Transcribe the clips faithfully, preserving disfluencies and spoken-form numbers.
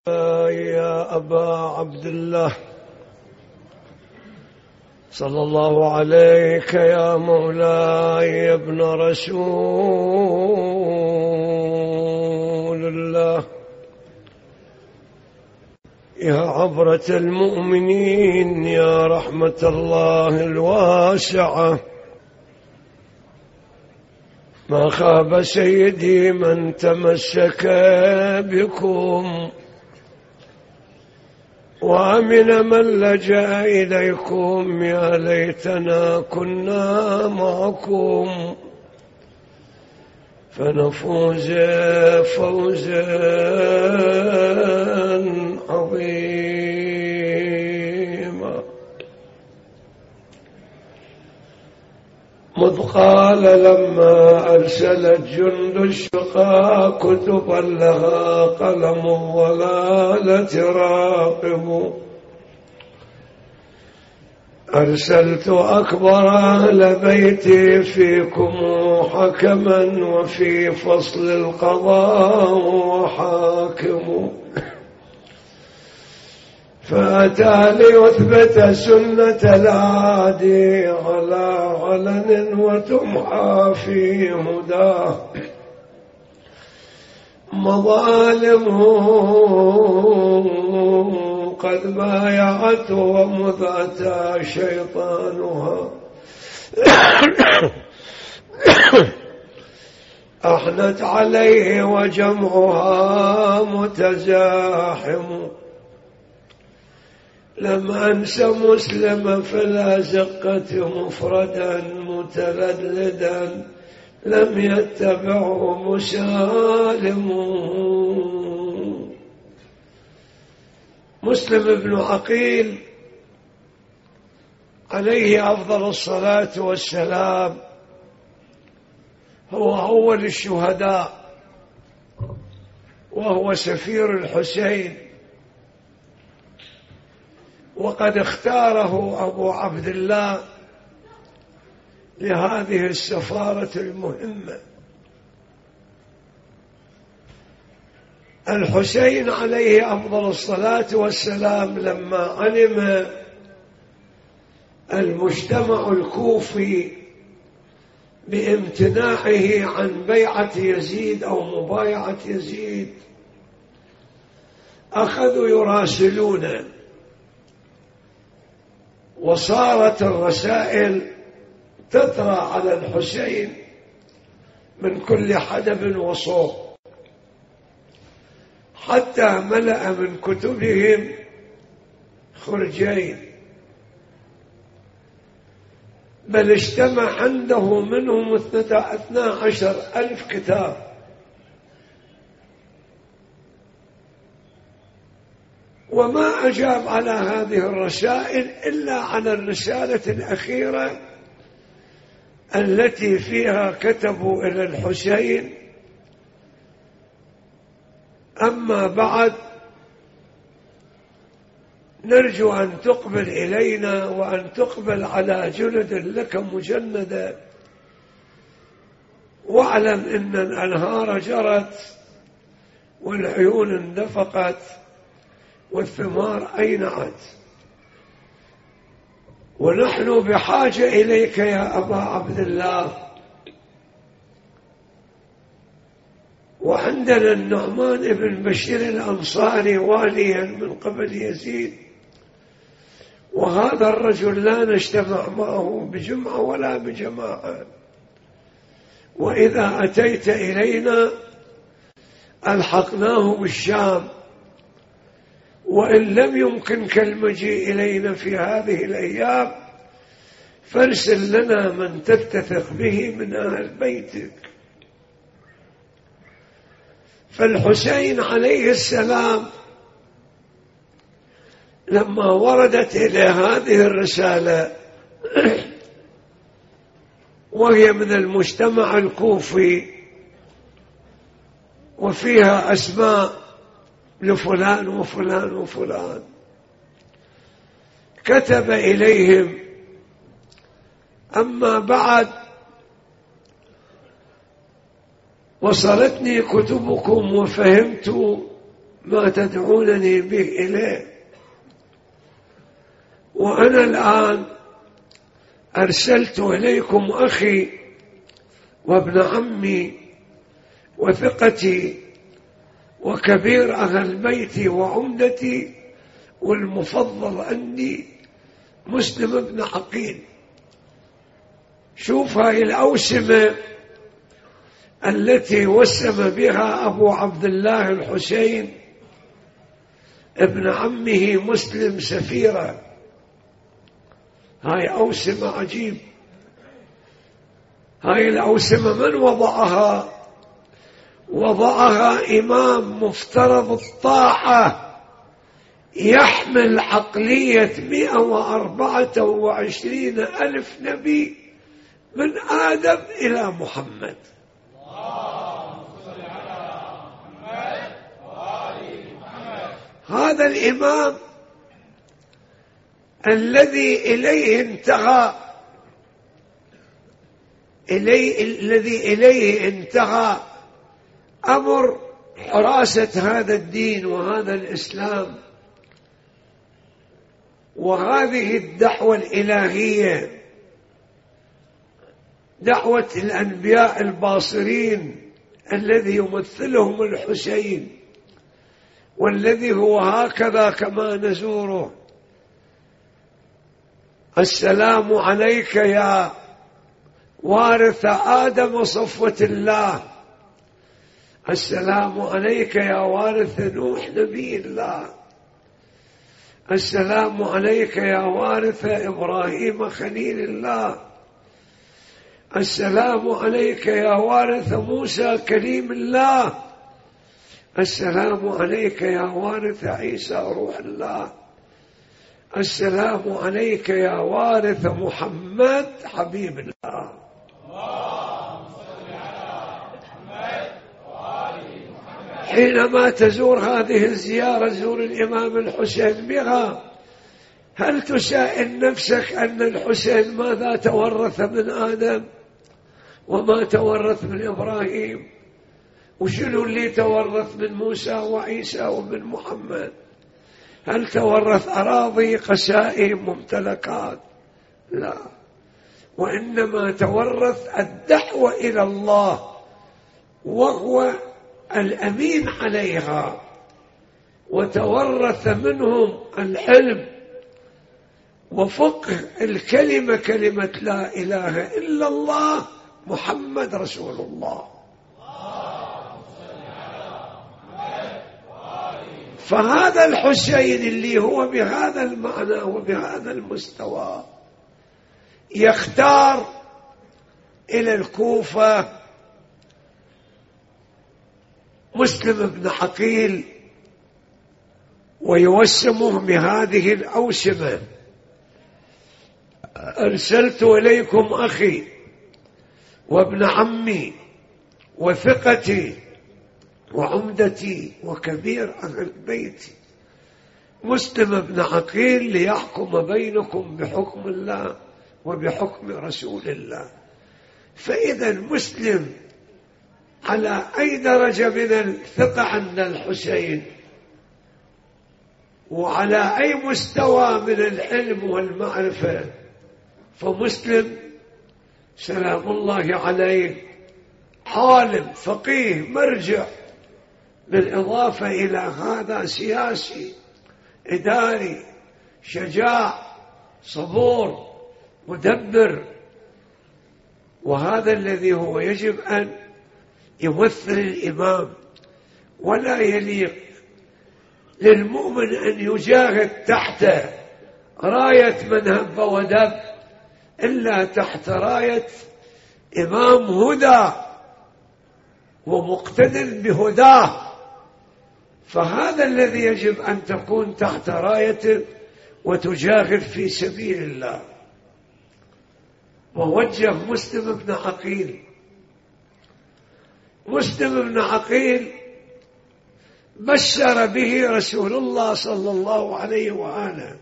يا أبا عبد الله صلى الله عليك يا مولاي يا ابن رسول الله، يا عبرة المؤمنين، يا رحمة الله الواسعة. ما خاب سيدي من تمسك بكم، وأمن من لجأ إليكم. يا ليتنا كنا معكم فنفوز فوزا عظيما. مذ قال لما أرسلت جند الشقاء كتبا لها قلم الضلالة راقب، أرسلت أكبر أهل بيتي فيكم حكما وفي فصل القضاء حاكم، فأتى ليثبت سنة العادي على علن وتمحى في هداه مظالمهم قد بايعت ومذ أتى شيطانها أحنت عليه وجمعها متزاحم. لم أنس مسلم فلا زقة مفردا متلددا لم يتبعه مسالم. مسلم بن عقيل عليه أفضل الصلاة والسلام هو أول الشهداء، وهو سفير الحسين، وقد اختاره أبو عبد الله لهذه السفارة المهمة. الحسين عليه أفضل الصلاة والسلام لما علم المجتمع الكوفي بامتناعه عن بيعة يزيد أو مبايعة يزيد، أخذوا يراسلون، وصارت الرسائل تطرى على الحسين من كل حدب وصوب، حتى ملأ من كتبهم خرجين، بل اجتمع عنده منهم اثنى عشر ألف كتاب. وما أجاب على هذه الرسائل إلا على الرسالة الأخيرة التي فيها كتبوا إلى الحسين: أما بعد نرجو أن تقبل إلينا وأن تقبل على جلد لك مجندة، واعلم إن الأنهار جرت والعيون اندفقت والثمار أينعت، ونحن بحاجة إليك يا أبا عبد الله. وعندنا النعمان بن بشير الأنصاري واليا من قبل يزيد، وهذا الرجل لا نجتمع معه بجمعة ولا بجماعة، وإذا أتيت إلينا ألحقناه بالشام، وإن لم يمكنك المجيء إلينا في هذه الأيام فارسل لنا من تتثق به من أهل بيتك. فالحسين عليه السلام لما وردت إلى هذه الرسالة وهي من المجتمع الكوفي وفيها أسماء لفلان وفلان وفلان، كتب إليهم: أما بعد وصلتني كتبكم وفهمت ما تدعونني به إليه. وأنا الآن أرسلت إليكم أخي وابن عمي وثقتي وكبير أهل بيتي وعمدتي والمفضل عندي مسلم بن عقيل. شوف هاي الأوسمة التي وسم بها أبو عبد الله الحسين ابن عمه مسلم سفيرا. هاي أوسمة عجيب. هاي الأوسمة من وضعها؟ وضعها إمام مفترض الطاعة يحمل عقلية مئة وأربعة وعشرين ألف نبي من آدم إلى محمد. هذا الإمام الذي إليه انتهى إليه الذي إليه انتهى أمر حراسة هذا الدين وهذا الإسلام وهذه الدعوة الإلهية، دعوة الأنبياء الباصرين الذي يمثلهم الحسين، والذي هو هكذا كما نزوره: السلام عليك يا وارث آدم صفوة الله، السلام عليك يا وارث نوح نبي الله، السلام عليك يا وارث إبراهيم خليل الله، السلام عليك يا وارث موسى كليم الله، السلام عليك يا وارث عيسى روح الله، السلام عليك يا وارث محمد حبيب الله. حينما تزور هذه الزيارة زور الإمام الحسين بها، هل تسائل نفسك أن الحسين ماذا تورث من آدم وما تورث من إبراهيم، وشنو اللي تورث من موسى وعيسى ومن محمد؟ هل تورث أراضي قسائم ممتلكات؟ لا، وإنما تورث الدعوة إلى الله وهو الأمين عليها، وتورث منهم العلم وفقه الكلمة، كلمة لا إله إلا الله محمد رسول الله. فهذا الحسين اللي هو بهذا المعنى وبهذا المستوى يختار إلى الكوفة مسلم بن عقيل ويوسمه بهذه الأوسمة: أرسلت إليكم أخي وابن عمي وثقتي وعمدتي وكبير أهل بيتي مسلم بن عقيل ليحكم بينكم بحكم الله وبحكم رسول الله. فإذا مسلم على أي درجة من الثقة عند الحسين، وعلى أي مستوى من العلم والمعرفة، فمسلم سلام الله عليه عالم فقيه مرجع، بالإضافة إلى هذا سياسي إداري شجاع صبور مدبر. وهذا الذي هو يجب أن يمثل الإمام. ولا يليق للمؤمن أن يجاهد تحت راية من هب ودب إلا تحت راية إمام هدى ومقتد بهداه. فهذا الذي يجب أن تكون تحت رايته وتجاهد في سبيل الله. ووجه مسلم بن عقيل. مسلم بن عقيل بشر به رسول الله صلى الله عليه وآله.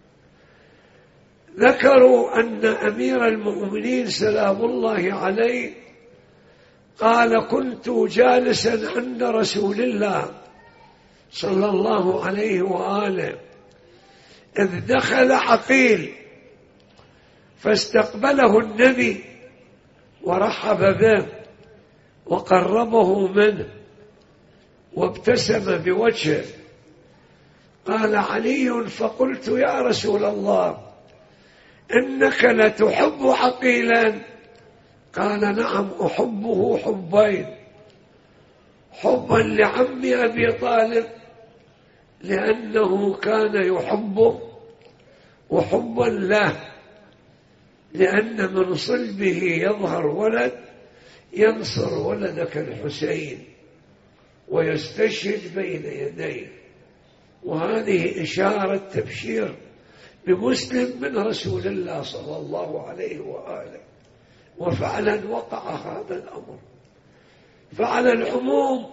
ذكروا أن أمير المؤمنين سلام الله عليه قال: كنت جالسا عند رسول الله صلى الله عليه وآله إذ دخل عقيل فاستقبله النبي ورحب به وقربه منه وابتسم بوجهه. قال علي: فقلت يا رسول الله إنك لتحب عقيلا؟ قال: نعم أحبه حبين، حبا لعمي أبي طالب لأنه كان يحبه، وحبا له لأن من صلبه يظهر ولد ينصر ولدك الحسين ويستشهد بين يديه. وهذه إشارة تبشير بمسلم من رسول الله صلى الله عليه وآله. وفعلا وقع هذا الأمر. فعلى العموم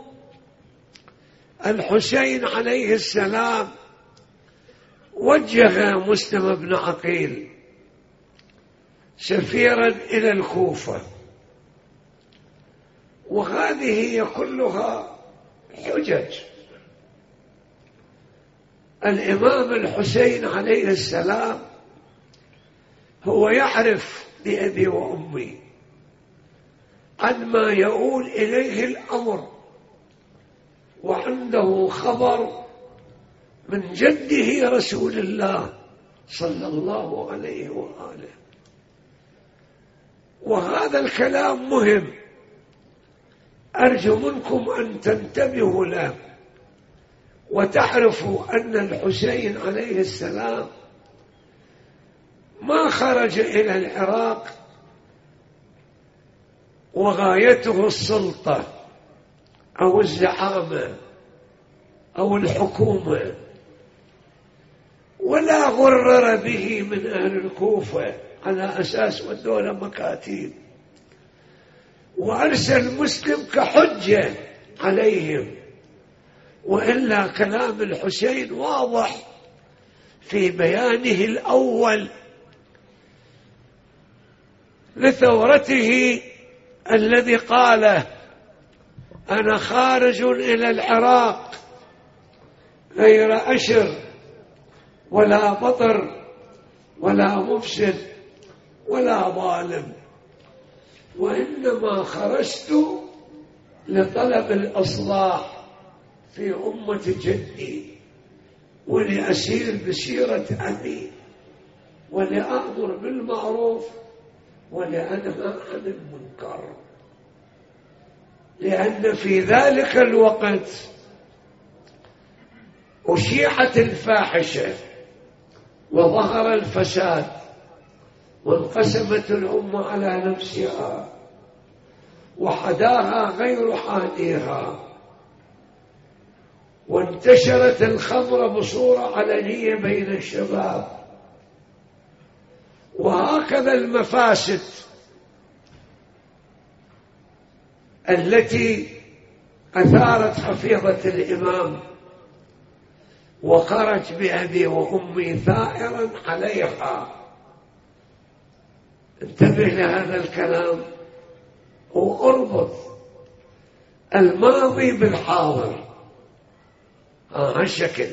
الحسين عليه السلام وجه مسلم بن عقيل سفيرا إلى الكوفة، وهذه هي كلها حجج. الإمام الحسين عليه السلام هو يعرف بأبي وأمي عن ما يؤول إليه الأمر، وعنده خبر من جده رسول الله صلى الله عليه وآله. وهذا الكلام مهم، أرجو منكم أن تنتبهوا له وتعرفوا أن الحسين عليه السلام ما خرج إلى العراق وغايته السلطة أو الزعامة أو الحكومة، ولا غرر به من أهل الكوفة على أساس والدولة مكاتيب، وأرسل مسلم كحجة عليهم. وإلا كلام الحسين واضح في بيانه الأول لثورته الذي قاله: أنا خارج إلى العراق غير أشر ولا بطر ولا مفسد ولا ظالم، وإنما خرجت لطلب الإصلاح في أمة جدي، ولأسير بسيرة أبي، ولأأمر بالمعروف ولأنهى عن المنكر. لأن في ذلك الوقت أشيعت الفاحشة وظهر الفساد وانقسمت الأمة على نفسها وحداها غير حاديها، وانتشرت الخمر بصورة علنية بين الشباب. وهكذا المفاسد التي أثارت حفيظة الإمام وخرج بأبي وأمي ثائرا عليها. انتبه لهذا الكلام واربط الماضي بالحاضر. هالشكل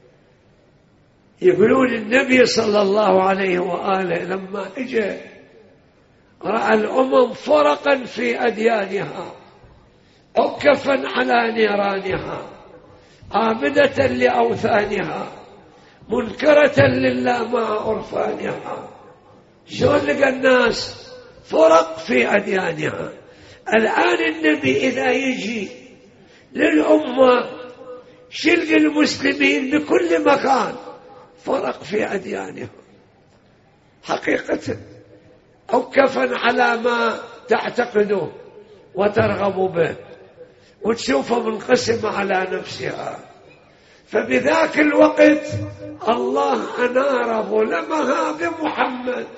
يقولون النبي صلى الله عليه وآله لما اجى رأى الأمم فرقا في أديانها، عكفا على نيرانها، عابدة لأوثانها، منكرة لله مع عرفانها. شلون لقى الناس فرق في أديانها؟ الآن النبي إذا يجي للأمة شلق المسلمين بكل مكان فرق في أديانهم حقيقة، عكفا على ما تعتقده وترغب به، وتشوفه منقسم على نفسها. فبذاك الوقت الله أنار ظلمها بمحمد.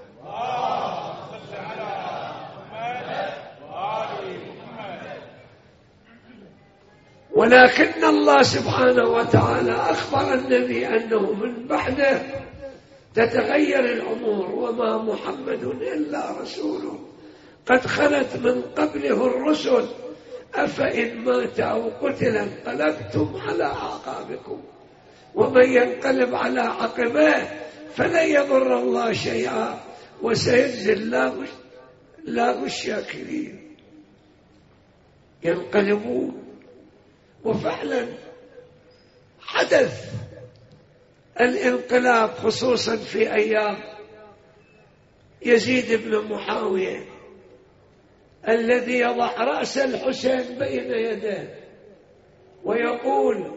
ولكن الله سبحانه وتعالى أخبر النبي أنه من بعده تتغير الأمور، وما محمد إلا رسول قد خلت من قبله الرسل أفإن مات أو قتل انقلبتم على أعقابكم ومن ينقلب على عقبيه فلن يضر الله شيئا وسيجزي الله الله الشاكرين. ينقلبون. وفعلا حدث الانقلاب خصوصا في أيام يزيد بن معاوية الذي يضع رأس الحسين بين يديه ويقول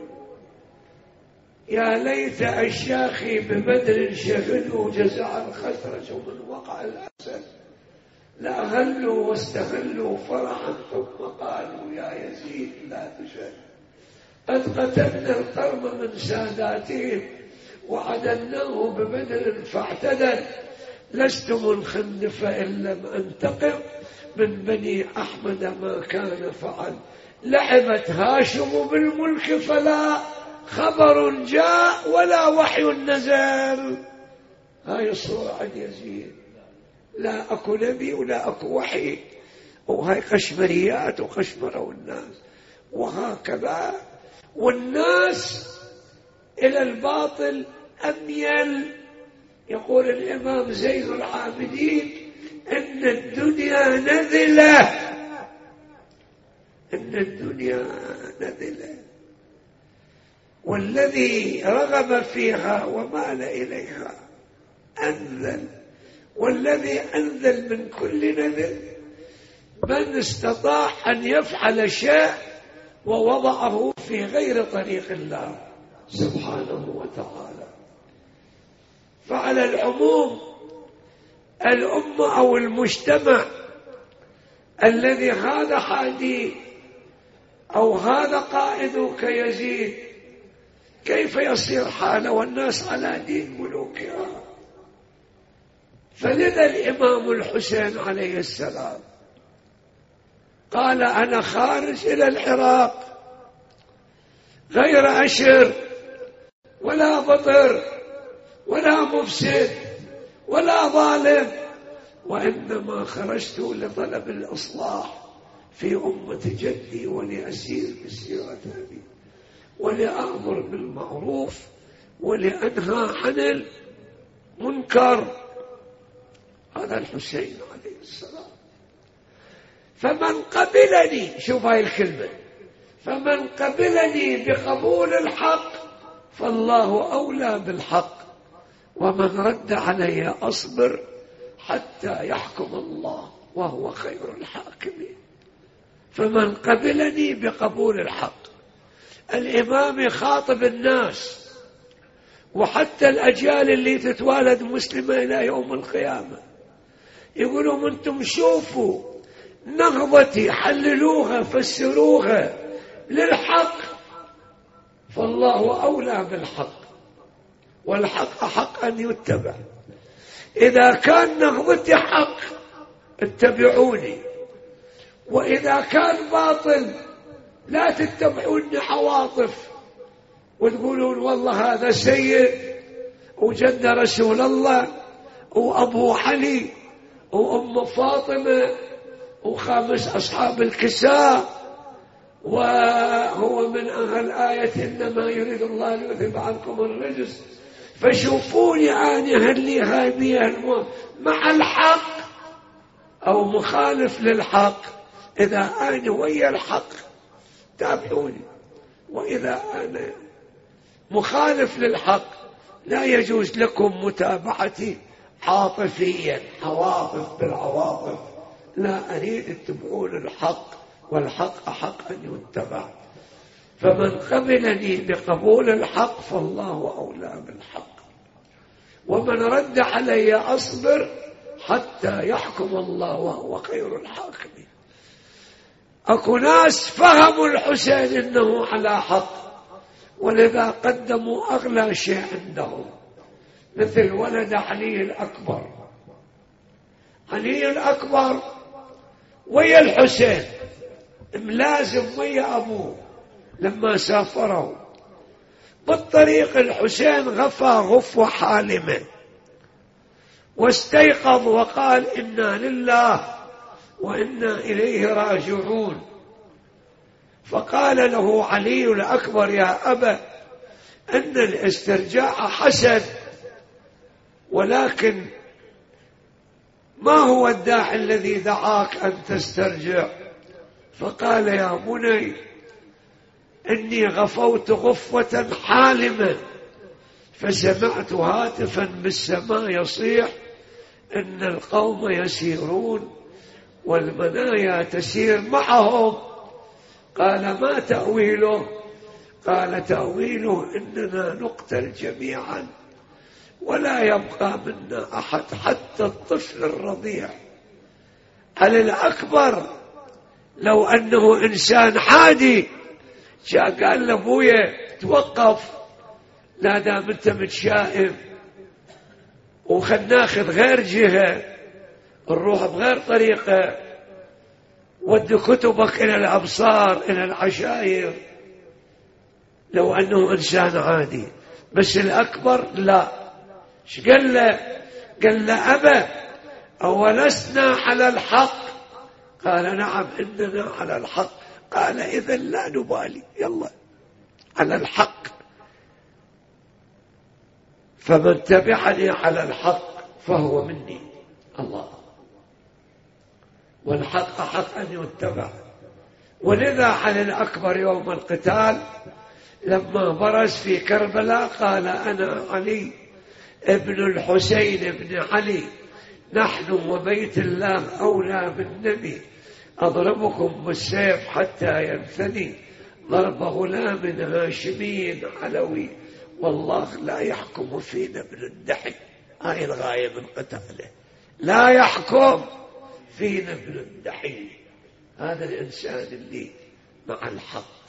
يا ليت أشياخي ببدر شغلوا جزع الخزرج ومن وقع الأسد لأهلوا واستغلوا فرحا ثم قالوا يا يزيد لا تشغل قد قتلنا القرم من ساداتهم وعدلناه ببدر فاعتدل لست منخنف إن لم أنتقم من بني أحمد ما كان فعل لعبت هاشم بالملك فلا خبر جاء ولا وحي نزل. هاي الصورة عن يزيد، لا أكو نبي ولا أكو وحي، وهاي قشمريات وقشمروا الناس وهكذا. والناس إلى الباطل أميل. يقول الإمام زين العابدين إن الدنيا نذلة، إن الدنيا نذلة، والذي رغب فيها ومال إليها أنذل، والذي أنذل من كل نذل من استطاع أن يفعل شيء ووضعه في غير طريق الله سبحانه وتعالى. فعلى العموم الأمة أو المجتمع الذي هذا حادي أو هذا قائد كيزيد كيف يصير حاله والناس على دين ملوكها؟ فلذا الإمام الحسين عليه السلام قال أنا خارج إلى العراق غير أشر ولا بطر ولا مفسد ولا ظالم، وإنما خرجت لطلب الإصلاح في أمة جدي ولأسير بسيرة أبي ولأأمر بالمعروف ولأنهى عن المنكر. هذا الحسين عليه السلام. فمن قبلني، شوف هاي الكلمة، فمن قبلني بقبول الحق فالله أولى بالحق، ومن رد علي أصبر حتى يحكم الله وهو خير الحاكمين. فمن قبلني بقبول الحق. الإمام يخاطب الناس وحتى الأجيال اللي تتوالد مسلمة إلى يوم القيامة، يقولوا أنتم شوفوا نهضتي حللوها فسروها للحق، فالله أولى بالحق والحق أحق أن يتبع. إذا كان نهضتي حق اتبعوني، وإذا كان باطل لا تتبعوني عواطف وتقولون والله هذا سيد وجد رسول الله وأبو علي وأم فاطمة وخامس أصحاب الكساء وهو من أهل آية إنما يريد الله ليذهب عنكم الرجس فشوفوني أنا هل هذه الموت مع الحق أو مخالف للحق. إذا أنا ويا الحق تابعوني، وإذا أنا مخالف للحق لا يجوز لكم متابعتي عاطفيا، عواطف بالعواطف، لا أريد اتبعون الحق والحق أحق أن يتبع. فمن قبلني بقبول الحق فالله أولى بالحق، ومن رد علي أصبر حتى يحكم الله وهو خير الحاكمين. أكو ناس فهموا الحسين إنه على حق ولذا قدموا أغلى شيء عندهم، مثل ولد علي الأكبر. علي الأكبر ويا الحسين ملازم ويا أبوه لما سافروا بالطريق. الحسين غفى غفوة حالمة واستيقظ وقال إنا لله وإنا إليه راجعون، فقال له علي الأكبر: يا أبا، أن الاسترجاع حسن، ولكن ما هو الداعي الذي دعاك أن تسترجع؟ فقال: يا بني، إني غفوت غفوة حالمة، فسمعت هاتفا بالسماء يصيح إن القوم يسيرون والمنايا تسير معهم. قال: ما تأويله؟ قال: تأويله إننا نقتل جميعا ولا يبقى منا أحد حتى الطفل الرضيع. علي الأكبر لو أنه إنسان عادي جاء قال لأبويا: توقف، لا دام أنت متشائم وخلنا ناخذ غير جهة، نروح بغير طريقة، ود كتبك إلى الأبصار إلى العشائر، لو أنه إنسان عادي. بس الأكبر لا، ايش قال له؟ قال له: أبا، أولسنا على الحق؟ قال: نعم، إننا على الحق. قال: إذن لا نبالي، يلا على الحق، فمن تبعني على الحق فهو مني. الله، والحق حق أن يتبع. ولذا علي الأكبر يوم القتال لما برز في كربلاء قال: أنا علي ابن الحسين بن علي، نحن وبيت الله أولى بالنبي، أضربكم بالسيف حتى ينثني ضرب غلام هاشمي علوي، والله لا يحكم فينا ابن الدحي. هاي الغاية من قتاله، لا يحكم فينا ابن الدحي. هذا الإنسان اللي مع الحق.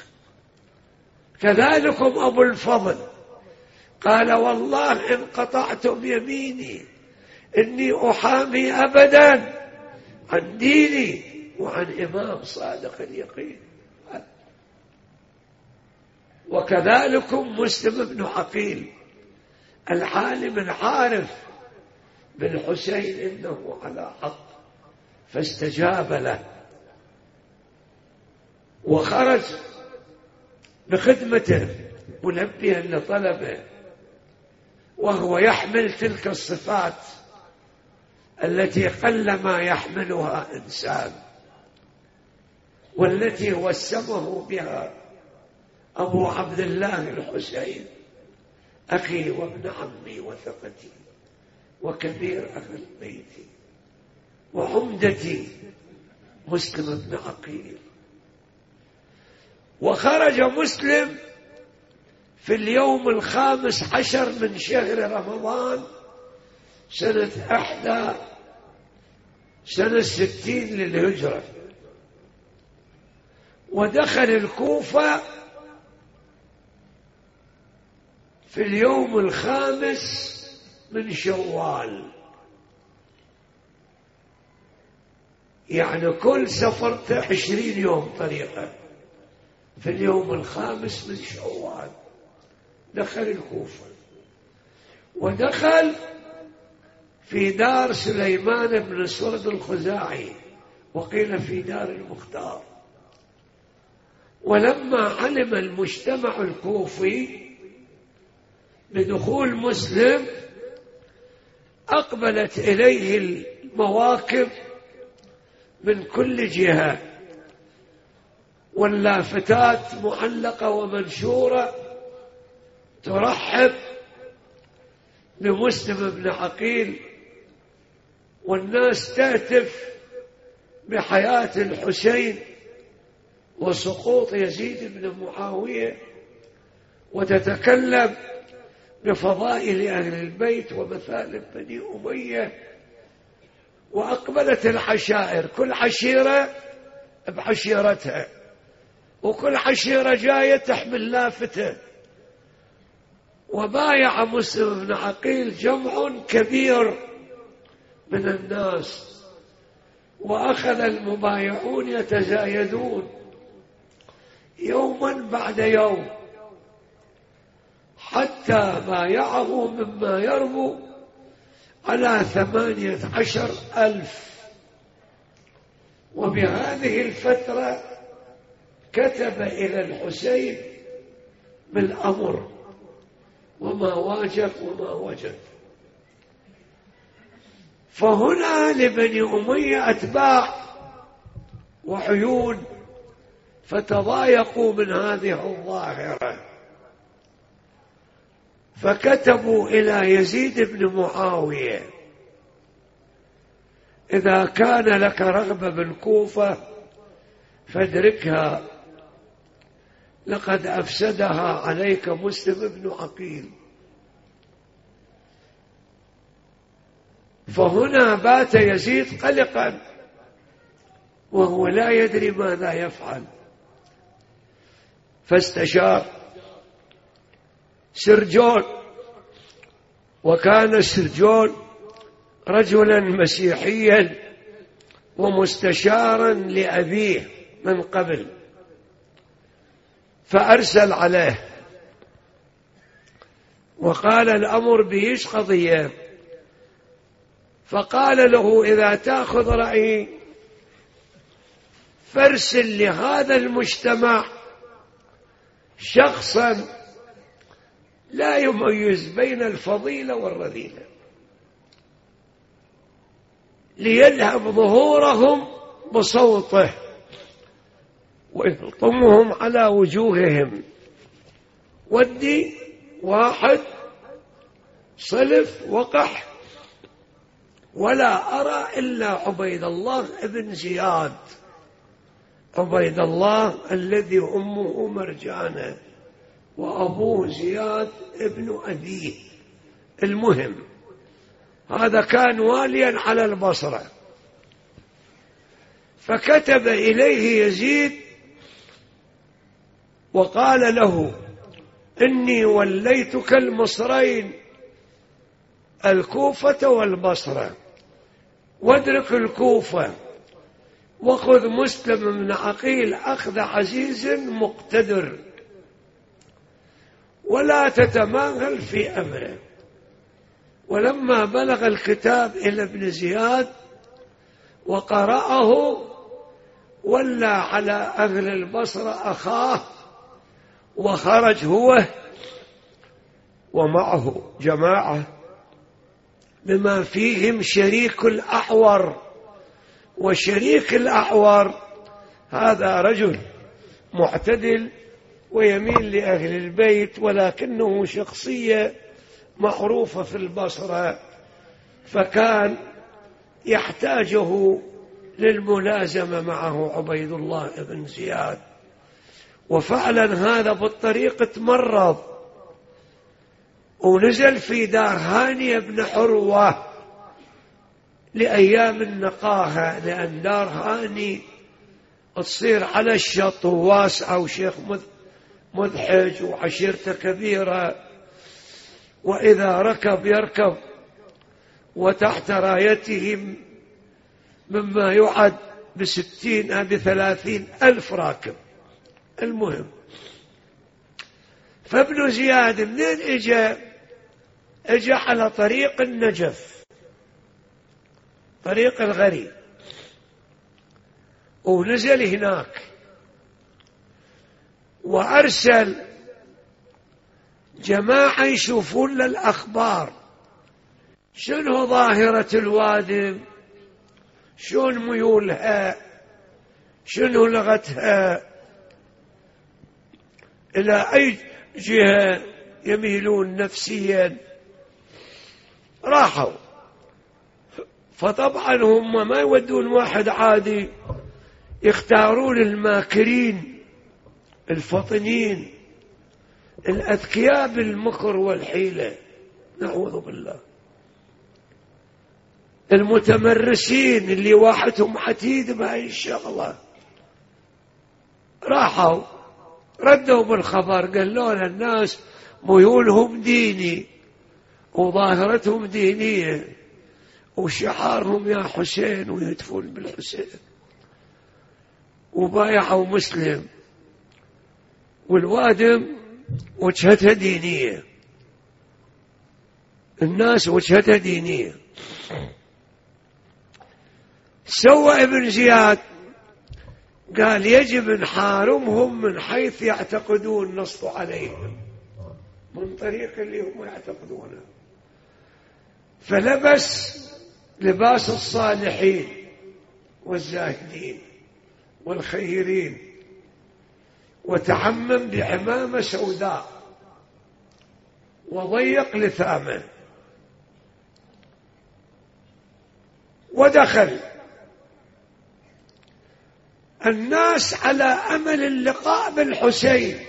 كذلكم أبو الفضل قال: والله إن قطعتم يميني إني أحامي أبدا عن ديني وعن إمام صادق اليقين. وكذلكم مسلم بن عقيل العالم العارف بالحسين إنه على حق، فاستجاب له وخرج بخدمته ملبيا لطلبه، وهو يحمل تلك الصفات التي قلما يحملها إنسان، والتي وسمه بها أبو عبد الله الحسين أخي وابن عمي وثقتي وكبير أهل بيتي وعمدتي مسلم بن عقيل. وخرج مسلم في اليوم الخامس عشر من شهر رمضان سنة أحدى سنة ستين للهجرة، ودخل الكوفة في اليوم الخامس من شوال، يعني كل سفرته عشرين يوم طريقة، في اليوم الخامس من شوال دخل الكوفة، ودخل في دار سليمان بن سرد الخزاعي، وقيل في دار المختار. ولما علم المجتمع الكوفي بدخول مسلم أقبلت إليه المواكب من كل جهة، واللافتات معلقة ومنشورة ترحب بمسلم بن عقيل، والناس تهتف بحياة الحسين وسقوط يزيد بن معاوية، وتتكلم بفضائل أهل البيت ومثالب بني أمية. وأقبلت العشائر، كل عشيرة بعشيرتها، وكل عشيرة جاية تحمل لافتة. وبايع مسلم بن عقيل جمع كبير من الناس، وأخذ المبايعون يتزايدون يوما بعد يوم، حتى بايعه مما يربو على ثمانية عشر ألف. وبهذه الفترة كتب إلى الحسين بالأمر وما واجب وما وجد. فهنا لبني أمية أتباع وعيون، فتضايقوا من هذه الظاهرة، فكتبوا إلى يزيد بن معاوية: إذا كان لك رغبة بالكوفة فادركها، لقد أفسدها عليك مسلم بن عقيل. فهنا بات يزيد قلقا وهو لا يدري ماذا يفعل، فاستشار سرجون، وكان سرجون رجلا مسيحيا ومستشارا لأبيه من قبل، فأرسل عليه وقال: الأمر بيش قضية. فقال له: إذا تأخذ رأيي فارسل لهذا المجتمع شخصا لا يميز بين الفضيلة والرذيلة، ليلهب ظهورهم بصوته ويلطمهم على وجوههم. ودي واحد صلف وقح، ولا أرى إلا عبيد الله ابن زياد، عبيد الله الذي أمه مرجانة وأبوه زياد ابن أبيه. المهم هذا كان واليا على البصرة. فكتب إليه يزيد وقال له: إني وليتك المصرين، الكوفة والبصرة، وادرك الكوفة، وخذ مسلم بن عقيل أخذ عزيز مقتدر، ولا تتماهل في أمره. ولما بلغ الكتاب إلى ابن زياد وقرأه، ولى على أهل البصرة أخاه، وخرج هو ومعه جماعة بما فيهم شريك الأعور. وشريك الأعور هذا رجل معتدل ويميل لأهل البيت، ولكنه شخصية معروفة في البصرة، فكان يحتاجه للملازمة معه عبيد الله بن زياد. وفعلا هذا بالطريق تمرض ونزل في دار هاني بن حروة لأيام النقاهة، لأن دار هاني تصير على الشط وواسعة، وشيخ مذحج وعشيرته كبيرة، وإذا ركب يركب وتحت رايته مما يعد بستين أو بثلاثين ألف راكب. المهم فابن زياد منين اجى؟ اجى على طريق النجف، طريق الغريب، ونزل هناك وأرسل جماعة يشوفون للأخبار، شنو ظاهرة الوادم، شنو ميولها، شنو لغتها، إلى أي جهة يميلون نفسيا. راحوا، فطبعا هم ما يودون واحد عادي، يختارون الماكرين الفطنين الأذكياء بالمكر والحيلة، نعوذ بالله، المتمرسين اللي واحدهم عتيد بهاي الشغلة. راحوا ردوا بالخبر، قالوا لنا الناس ميولهم ديني وظاهرتهم دينية وشعارهم يا حسين ويهتفون بالحسين، وبايعوا مسلم، والوادم وجهتها دينية، الناس وجهتها دينية. سوى ابن زياد قال يجب نحارمهم من حيث يعتقدون نسطو عليهم من طريق اللي هم يعتقدونه. فلبس لباس الصالحين والزاهدين والخيرين وتعمم بعمامة سوداء وضيق لثامه ودخل. الناس على أمل اللقاء بالحسين،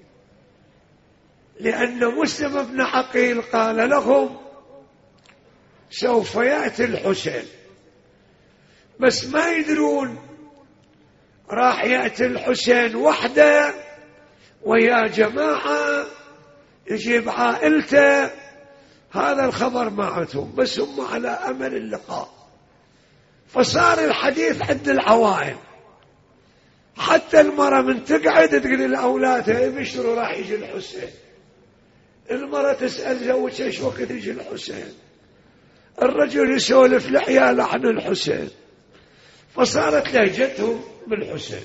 لأن مسلم بن عقيل قال لهم سوف يأتي الحسين، بس ما يدرون راح يأتي الحسين وحده ويا جماعة يجيب عائلته، هذا الخبر ما عندهم، بس هم على أمل اللقاء. فصار الحديث عند العوائل، حتى المرأة من تقعد تقول لأولادها يبشروا راح يجي الحسين، المرأة تسأل زوجها ايش وقت يجي الحسين، الرجل يسولف لعياله عن الحسين. فصارت لهجتهم بالحسين.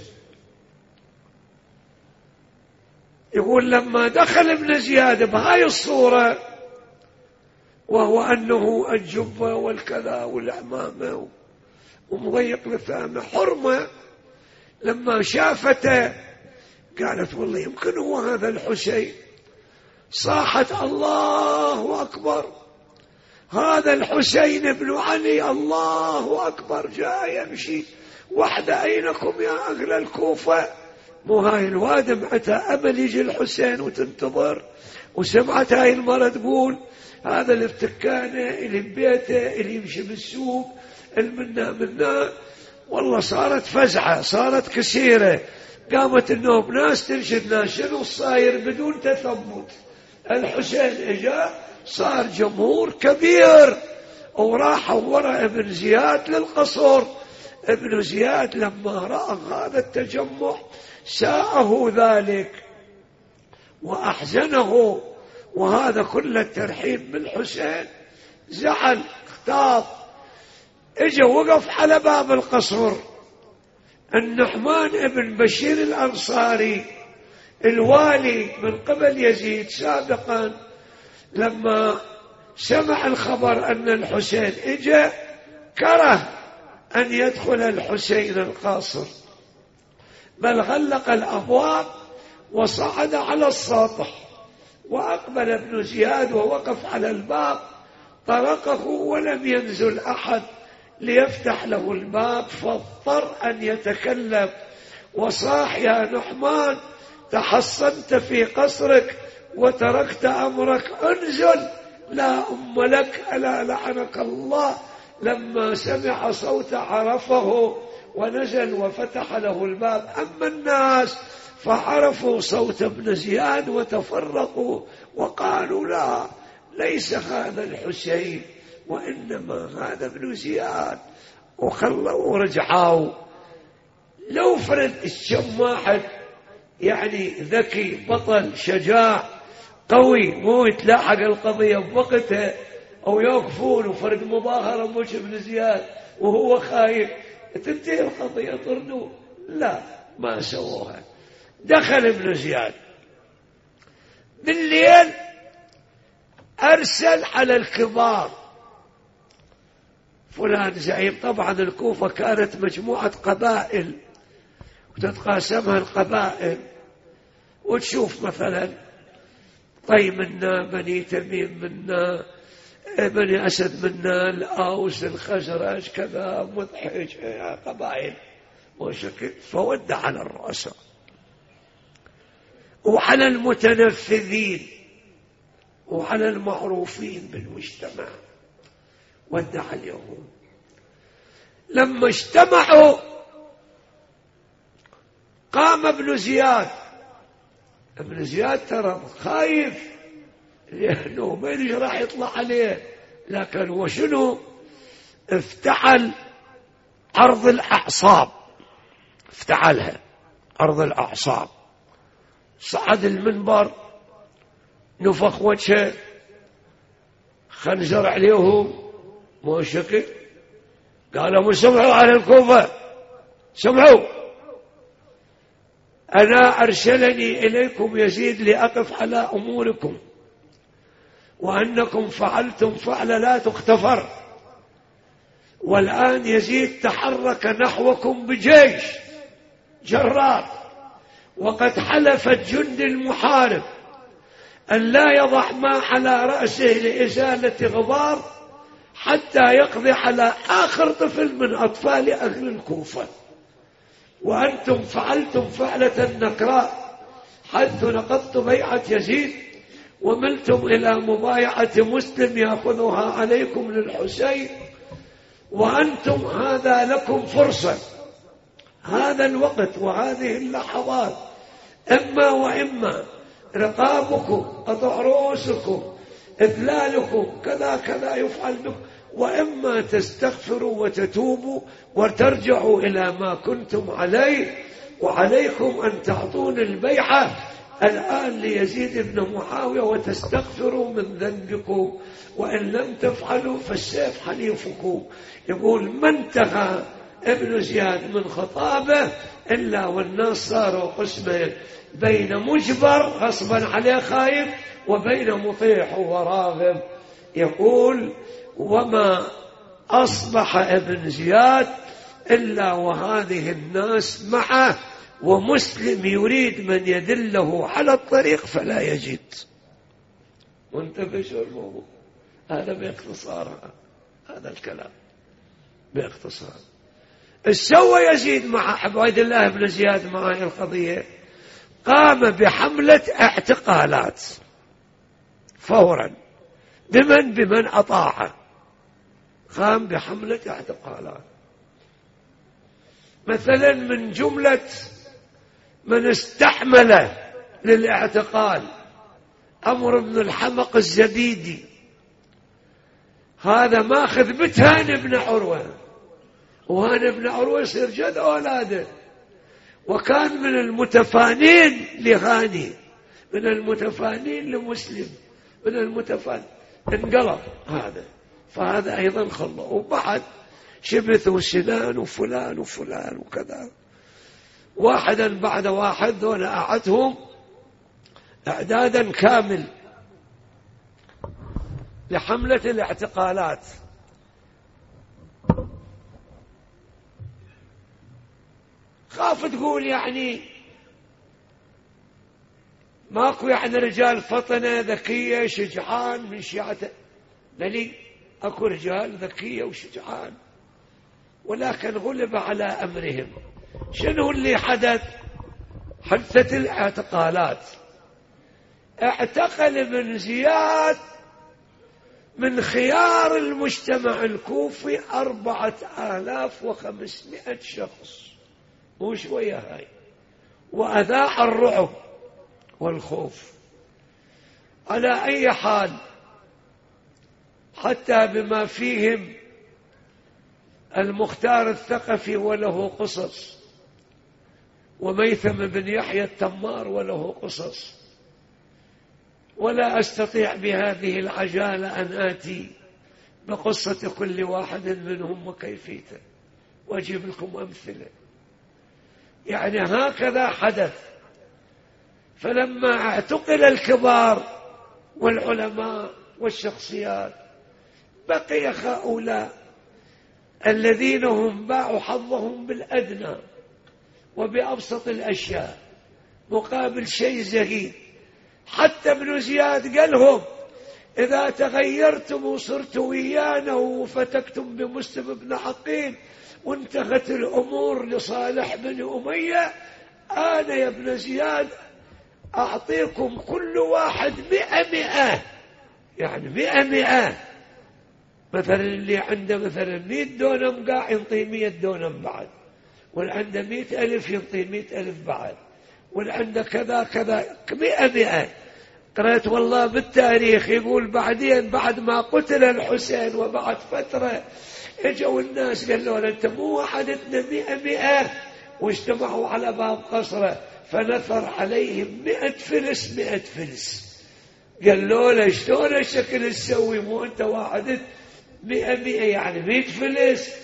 يقول لما دخل ابن زياد بهاي الصورة، وهو أنه الجبة والكذا والعمامة ومضيق لثامه حرمة، لما شافته قالت والله يمكن هو هذا الحسين. صاحت الله أكبر، هذا الحسين بن علي، الله أكبر، جاء يمشي وحده. أينكم يا أهل الكوفة؟ مو هاي الواد معتها أمل يجي الحسين وتنتظر، وسمعت هاي المرة تقول هذا اللي بتكانه اللي ببيته اللي يمشي بالسوق المنا منا. والله صارت فزعة، صارت كثيرة. قامت النوم ناس ترشد ناس شنو صاير بدون تثبت. الحسين اجا، صار جمهور كبير، وراحوا وراء ابن زياد للقصر. ابن زياد لما رأى هذا التجمع ساءه ذلك وأحزنه، وهذا كل الترحيب بالحسين، زعل، اغتاظ. اجا وقف على باب القصر النعمان ابن بشير الأنصاري الوالي من قبل يزيد سابقا. لما سمع الخبر أن الحسين اجا كره أن يدخل الحسين القاصر، بل غلق الأبواب وصعد على السطح، وأقبل ابن زياد ووقف على الباب، طرقه ولم ينزل أحد ليفتح له الباب، فاضطر أن يتكلم وصاح يا نعمان تحصنت في قصرك وتركت أمرك، انزل لا أم لك، ألا لعنك الله. لما سمع صوت عرفه ونزل وفتح له الباب. أما الناس فعرفوا صوت ابن زياد وتفرقوا وقالوا لا، ليس هذا الحسين وإنما هذا ابن زياد، وخلوا ورجعوا. لو فرد الشماحة يعني ذكي بطل شجاع قوي مو يتلاحق القضية بوقتها، أو يوقفون وفرد مظاهرة مش ابن زياد وهو خايف تنتهي القضية طردوا، لا ما سووها. دخل ابن زياد بالليل، أرسل على الكبار فلان زعيم. طبعا الكوفة كانت مجموعة قبائل وتتقاسمها القبائل، وتشوف مثلا طي منا، بني تميم منا، بني أسد منا، الأوس، الخزرج، كذا، مضحج، قبائل وشكل. فودع على الرؤساء وعلى المتنفذين وعلى المعروفين بالمجتمع، ودع اليهود. لما اجتمعوا قام ابن زياد. ابن زياد ترى خايف لأنه ما يدري راح يطلع عليه، لكن هو شنو؟ افتعل عرض الأعصاب، افتعلها عرض الأعصاب. صعد المنبر، نفخ وجهه، خنزر عليهم مو شكل. قالوا سمعوا على الكوفة، سمعوا أنا أرسلني إليكم يزيد لأقف على أموركم، وأنكم فعلتم فعل لا تغتفر. والآن يزيد تحرك نحوكم بجيش جرار، وقد حلفت جند المحارب أن لا يضع ما على رأسه لإزالة غبار حتى يقضي على آخر طفل من أطفال أهل الكوفة. وأنتم فعلتم فعلة نكراء حيث نقضت بيعة يزيد وملتم إلى مبايعة مسلم يأخذها عليكم للحسين، وأنتم هذا لكم فرصة، هذا الوقت وهذه اللحظات، إما وإما رقابكم، قطع رؤوسكم، إذلالكم، كذا كذا يفعل بكم، وإما تستغفروا وتتوبوا وترجعوا إلى ما كنتم عليه، وعليكم أن تعطون البيعة الآن ليزيد بن معاوية وتستغفروا من ذنبكم، وإن لم تفعلوا فالسيف حليفكم. يقول ما انتهى ابن زياد من خطابه إلا والناس صاروا قسمين، بين مجبر غصبا عليه خايف وبين مطيع وراغب. يقول وما أصبح ابن زياد إلا وهذه الناس معه، ومسلم يريد من يدله على الطريق فلا يجد. وانتبه شو الموضوع هذا باختصار، هذا الكلام باختصار. السوى يزيد مع عبيد الله بن زياد مع القضية، قام بحملة اعتقالات فورا. بمن بمن أطاعه قام بحملة اعتقالات. مثلا من جملة من استحمل للاعتقال أمر بن الحمق الزبيدي، هذا ماخذ بتهان بن عروة، وهان بن عروة يصير جد أولاده، وكان من المتفانين لغاني، من المتفانين لمسلم، من المتفانين، انقلب هذا، فهذا أيضا خلص. وبعد شبث وسنان وفلان وفلان وكذا، واحدا بعد واحد، دون أعدهم إعدادا كامل لحملة الاعتقالات. خاف تقول يعني ماكو يعني رجال فطنة ذكية شجعان من شيعته، بلي اكو رجال ذكية وشجعان، ولكن غلب على أمرهم. شنو اللي حدث؟ حدثت الاعتقالات. اعتقل ابن زياد من خيار المجتمع الكوفي أربعة آلاف وخمسمائة شخص، مو شوية هاي، وأذاع الرعب والخوف. على أي حال، حتى بما فيهم المختار الثقفي وله قصص، وميثم بن يحيى التمار وله قصص، ولا أستطيع بهذه العجالة أن آتي بقصة كل واحد منهم وكيفيته وأجيب لكم أمثلة. يعني هكذا حدث. فلما اعتقل الكبار والعلماء والشخصيات، بقي هؤلاء الذين هم باعوا حظهم بالأدنى وبأبسط الأشياء مقابل شيء زهيد. حتى ابن زياد قال لهم إذا تغيرتم وصرتوا ويانا وفتكتم بمسلم بن عقيل وانتهت الأمور لصالح بن أمية، أنا يا ابن زياد أعطيكم كل واحد مئة مئة، يعني مئة مئة. مثلا اللي عنده مثلا مئة دونم قاع ينطي مئة دونم بعد، واللي عنده مئة ألف ينطي مئة ألف بعد، واللي عنده كذا كذا مئة مئة. قرأت والله بالتاريخ يقول بعدين بعد ما قتل الحسين وبعد فترة اجوا الناس قالوا له انت مو وحدتنا مئة مئة، واجتمعوا على باب قصره فنثر عليهم مئة فلس مئة فلس. قالوا له شلون الشكل تسوي، مو انت واحدت مئة مئة يعني مئة فلس؟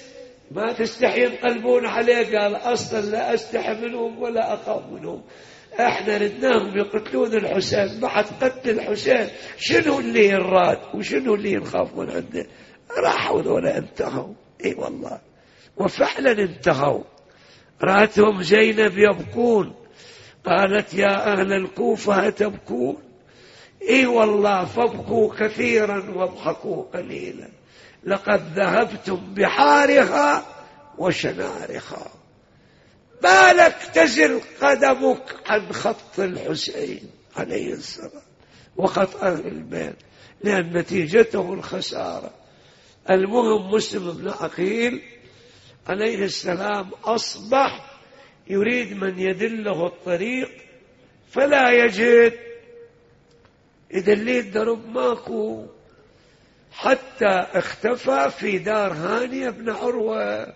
ما تستحي ينقلبون عليه. قال أصلا لا أستحي منهم ولا أخاف منهم، احنا ردناهم يقتلون الحسين، بعد قتل الحسين شنو اللي يراد وشنو اللي ينخاف من عنده؟ راحوا ولا انتهوا. اي والله، وفعلا انتهوا. راتهم زينب يبكون، قالت يا أهل الكوفة تبكون؟ اي والله، فابكوا كثيرا واضحكوا قليلا، لقد ذهبتم بحارها وشنارها، بالك تزل قدمك عن خط الحسين عليه السلام وخط أهل البيت، لأن نتيجته الخسارة. المهم مسلم بن عقيل عليه السلام أصبح يريد من يدله الطريق فلا يجد، يدليه الدرب ماكو، حتى اختفى في دار هانية بن عروة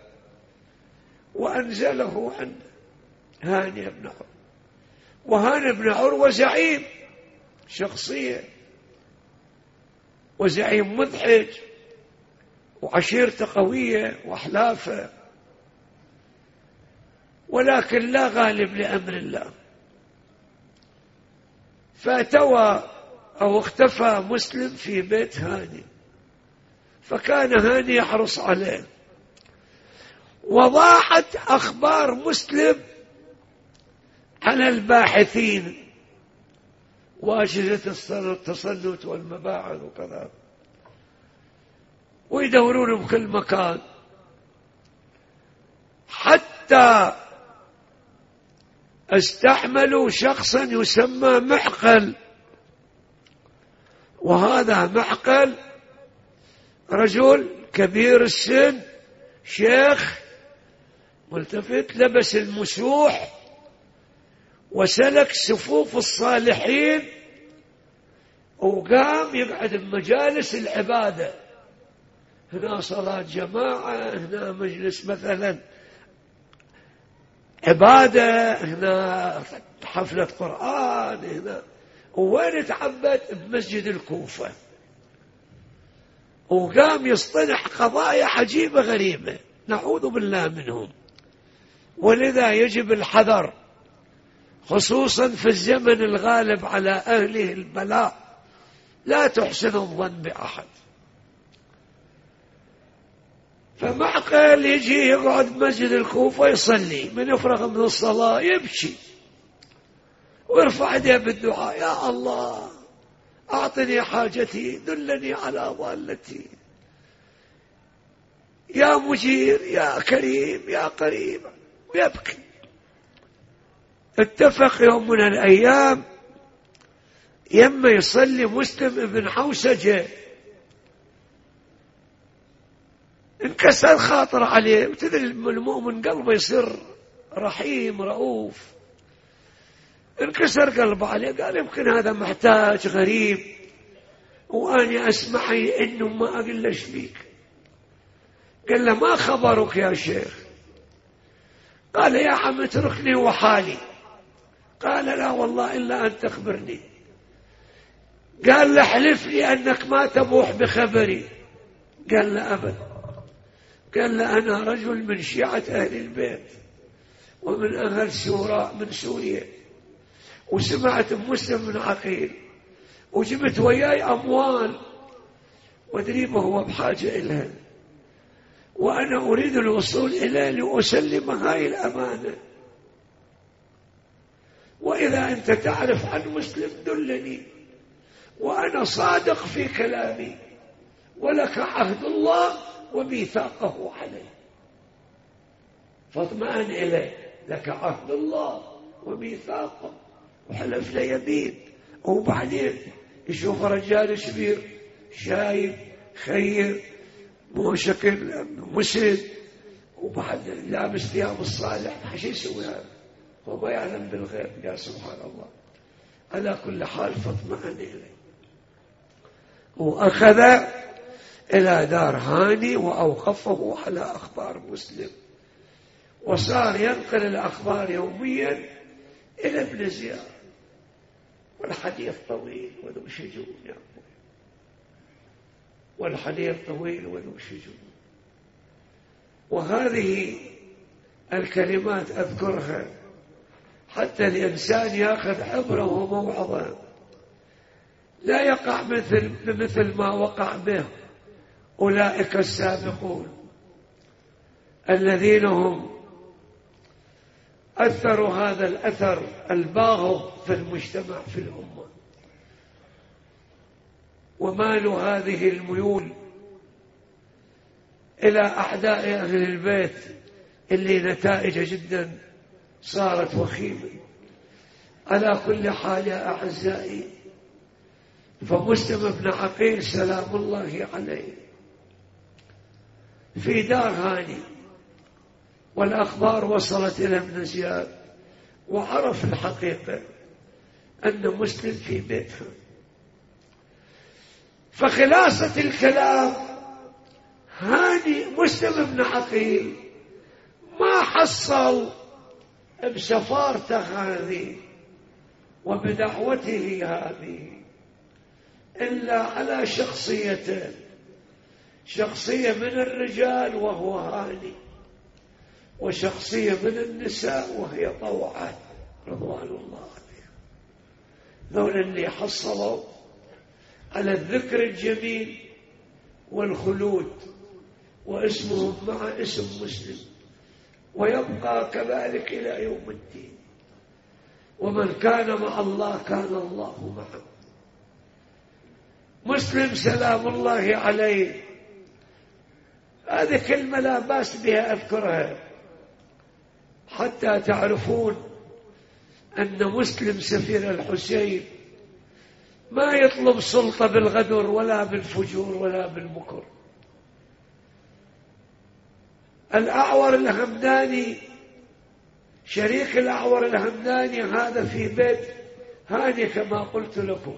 وأنزله عنه. هانية بن عروة، وهانية بن عروة زعيم شخصية وزعيم مضحج وعشيرته قوية وأحلافه، ولكن لا غالب لأمر الله. فاتوى أو اختفى مسلم في بيت هاني، فكان هاني يحرص عليه، وضاعت أخبار مسلم على الباحثين وأجهزة التصنت والمباعث وكذا، ويدورون بكل مكان، حتى استعملوا شخصا يسمى معقل. وهذا معقل رجل كبير السن، شيخ ملتفت، لبس المسوح وسلك صفوف الصالحين، وقام يقعد بمجالس العبادة، هنا صلاة جماعة، هنا مجلس مثلا عبادة، هنا حفلة قرآن، هنا. وين يتعبد؟ بمسجد الكوفة. وقام يصطنع قضايا عجيبة غريبة نعوذ بالله منهم. ولذا يجب الحذر، خصوصا في الزمن الغالب على أهله البلاء، لا تحسن الظن بأحد. فمعقل يجي يقعد بمسجد الكوفة يصلي، من يفرغ من الصلاة يبكي ويرفع يديه بالدعاء: يا الله أعطني حاجتي، دلني على ضالتي، يا مجير يا كريم يا قريب، ويبكي. اتفق يوم من الأيام يما يصلي مسلم بن حوسجة، انكسر خاطر عليه، وتدري المؤمن قلبه يصير رحيم رؤوف، انكسر قلبه عليه، قال يمكن هذا محتاج غريب وأنا أسمعي إنه ما أقول له شبيك. قال له: ما خبرك يا شيخ؟ قال: يا عم اتركني وحالي. قال: لا والله إلا أن تخبرني. قال له: احلف لي أنك ما تبوح بخبري. قال له: أبدا. قال له: أنا رجل من شيعة أهل البيت ومن أهل سورة من سوريا، وسمعت مسلم بن عقيل وجبت وياي أموال وادري ما هو بحاجة إلها، وأنا أريد الوصول إليه لأسلم هاي الأمانة، وإذا أنت تعرف عن مسلم دلني، وأنا صادق في كلامي، ولك عهد الله وميثاقه عليه، فاطمئن إليه، لك عهد الله وميثاقه، وحلف له يمين. وبعدين يشوف رجال كبير شايب خير مو شكل مسد، وبعد لابس ثياب الصالح، ايش يسوي هذا؟ هو ما يعلم بالغيب. يا سبحان الله. على كل حال فاطمئن إليه، وأخذ إلى دار هاني وأوقفه على أخبار مسلم، وصار ينقل الأخبار يوميا إلى ابن زياد. والحديث طويل وذو شجون يا أخوي، والحديث طويل وذو شجون. وهذه الكلمات أذكرها حتى الإنسان يأخذ عبرة وموعظة، لا يقع مثل مثل ما وقع به أولئك السابقون الذين هم أثروا هذا الأثر الباغض في المجتمع في الأمة، ومالوا هذه الميول إلى أعداء أهل البيت اللي نتائج جدا صارت وخيمة. على كل حال يا أعزائي، فمسلم بن عقيل سلام الله عليه في دار هاني، والأخبار وصلت إلى ابن زياد وعرف الحقيقة أن مسلم في بيتها. فخلاصة الكلام هاني مسلم بن عقيل ما حصل بسفارته هذه وبدعوته هذه إلا على شخصيته، شخصية من الرجال وهو هاني، وشخصية من النساء وهي طوعة رضوان الله عليها. ذول اللي حصلوا على الذكر الجميل والخلود، واسمهم مع اسم مسلم، ويبقى كذلك إلى يوم الدين. ومن كان مع الله كان الله معه. مسلم سلام الله عليه، هذه كلمة لا بأس بها أذكرها حتى تعرفون أن مسلم سفير الحسين ما يطلب سلطة بالغدر ولا بالفجور ولا بالمكر. الأعور الهمداني شريك الأعور الهمداني هذا في بيت هاني كما قلت لكم،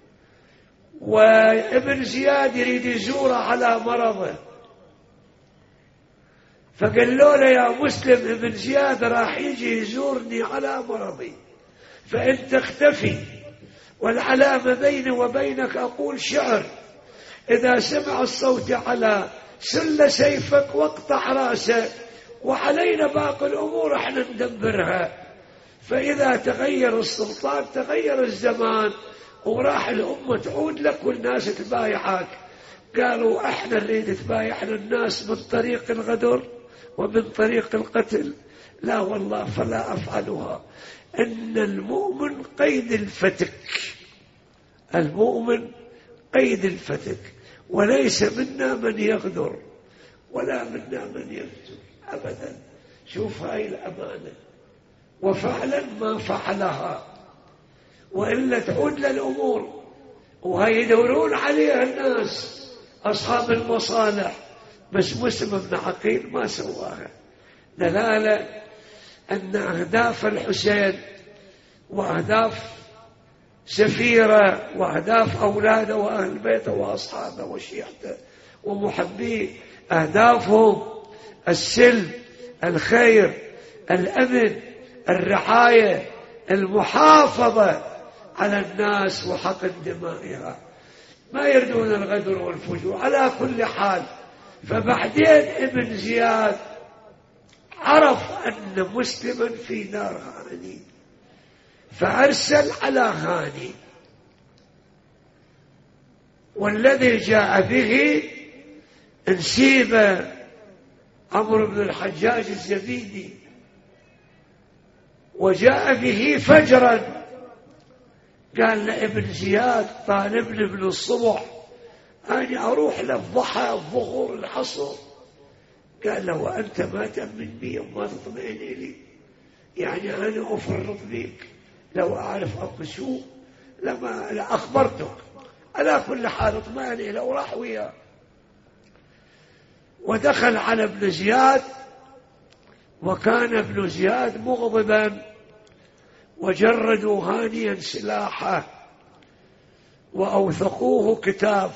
وابن زياد يريد يزوره على مرضه، فقال له يا مسلم ابن زياد راح يجي يزورني على مرضي، فإن تختفي والعلامة بيني وبينك أقول شعر، إذا سمع الصوت على سل سيفك واقطع راسه، وعلينا باقي الأمور احنا ندبرها. فإذا تغير السلطان تغير الزمان وراح الأمة تعود لك والناس تبايعك. قالوا احنا نريد تبايعنا الناس من طريق الغدر ومن طريق القتل، لا والله فلا أفعلها. إن المؤمن قيد الفتك، المؤمن قيد الفتك، وليس منا من يغدر ولا منا من يفتن أبدا. شوف هاي الأمانة، وفعلا ما فعلها، وإلا تعود للأمور وهي يدورون عليها الناس أصحاب المصالح. بس مسلم بن عقيل ما سواها، دلالة أن أهداف الحسين وأهداف سفيرة وأهداف أولاده وأهل بيته وأصحابه وشيعته ومحبيه، أهدافهم السلم، الخير، الأمن، الرعاية، المحافظة على الناس وحقن دمائها، ما يردون الغدر والفجور. على كل حال، فبعدين ابن زياد عرف أن مسلما في دار هاني، فأرسل على هاني، والذي جاء به انسيب عمرو بن الحجاج الزبيدي، وجاء به فجرا. قال لابن زياد طالبني من الصبح أنا أروح للضحى الظهر العصر. قال له وأنت ما تأمن بي وما تطمئن لي، يعني أنا أفرط بيك، لو أعرف أقسو لما لأخبرتك. على كل حال اطمئن لو راح وياه. ودخل على ابن زياد، وكان ابن زياد مغضبا، وجردوا هانيا سلاحه وأوثقوه كتاب،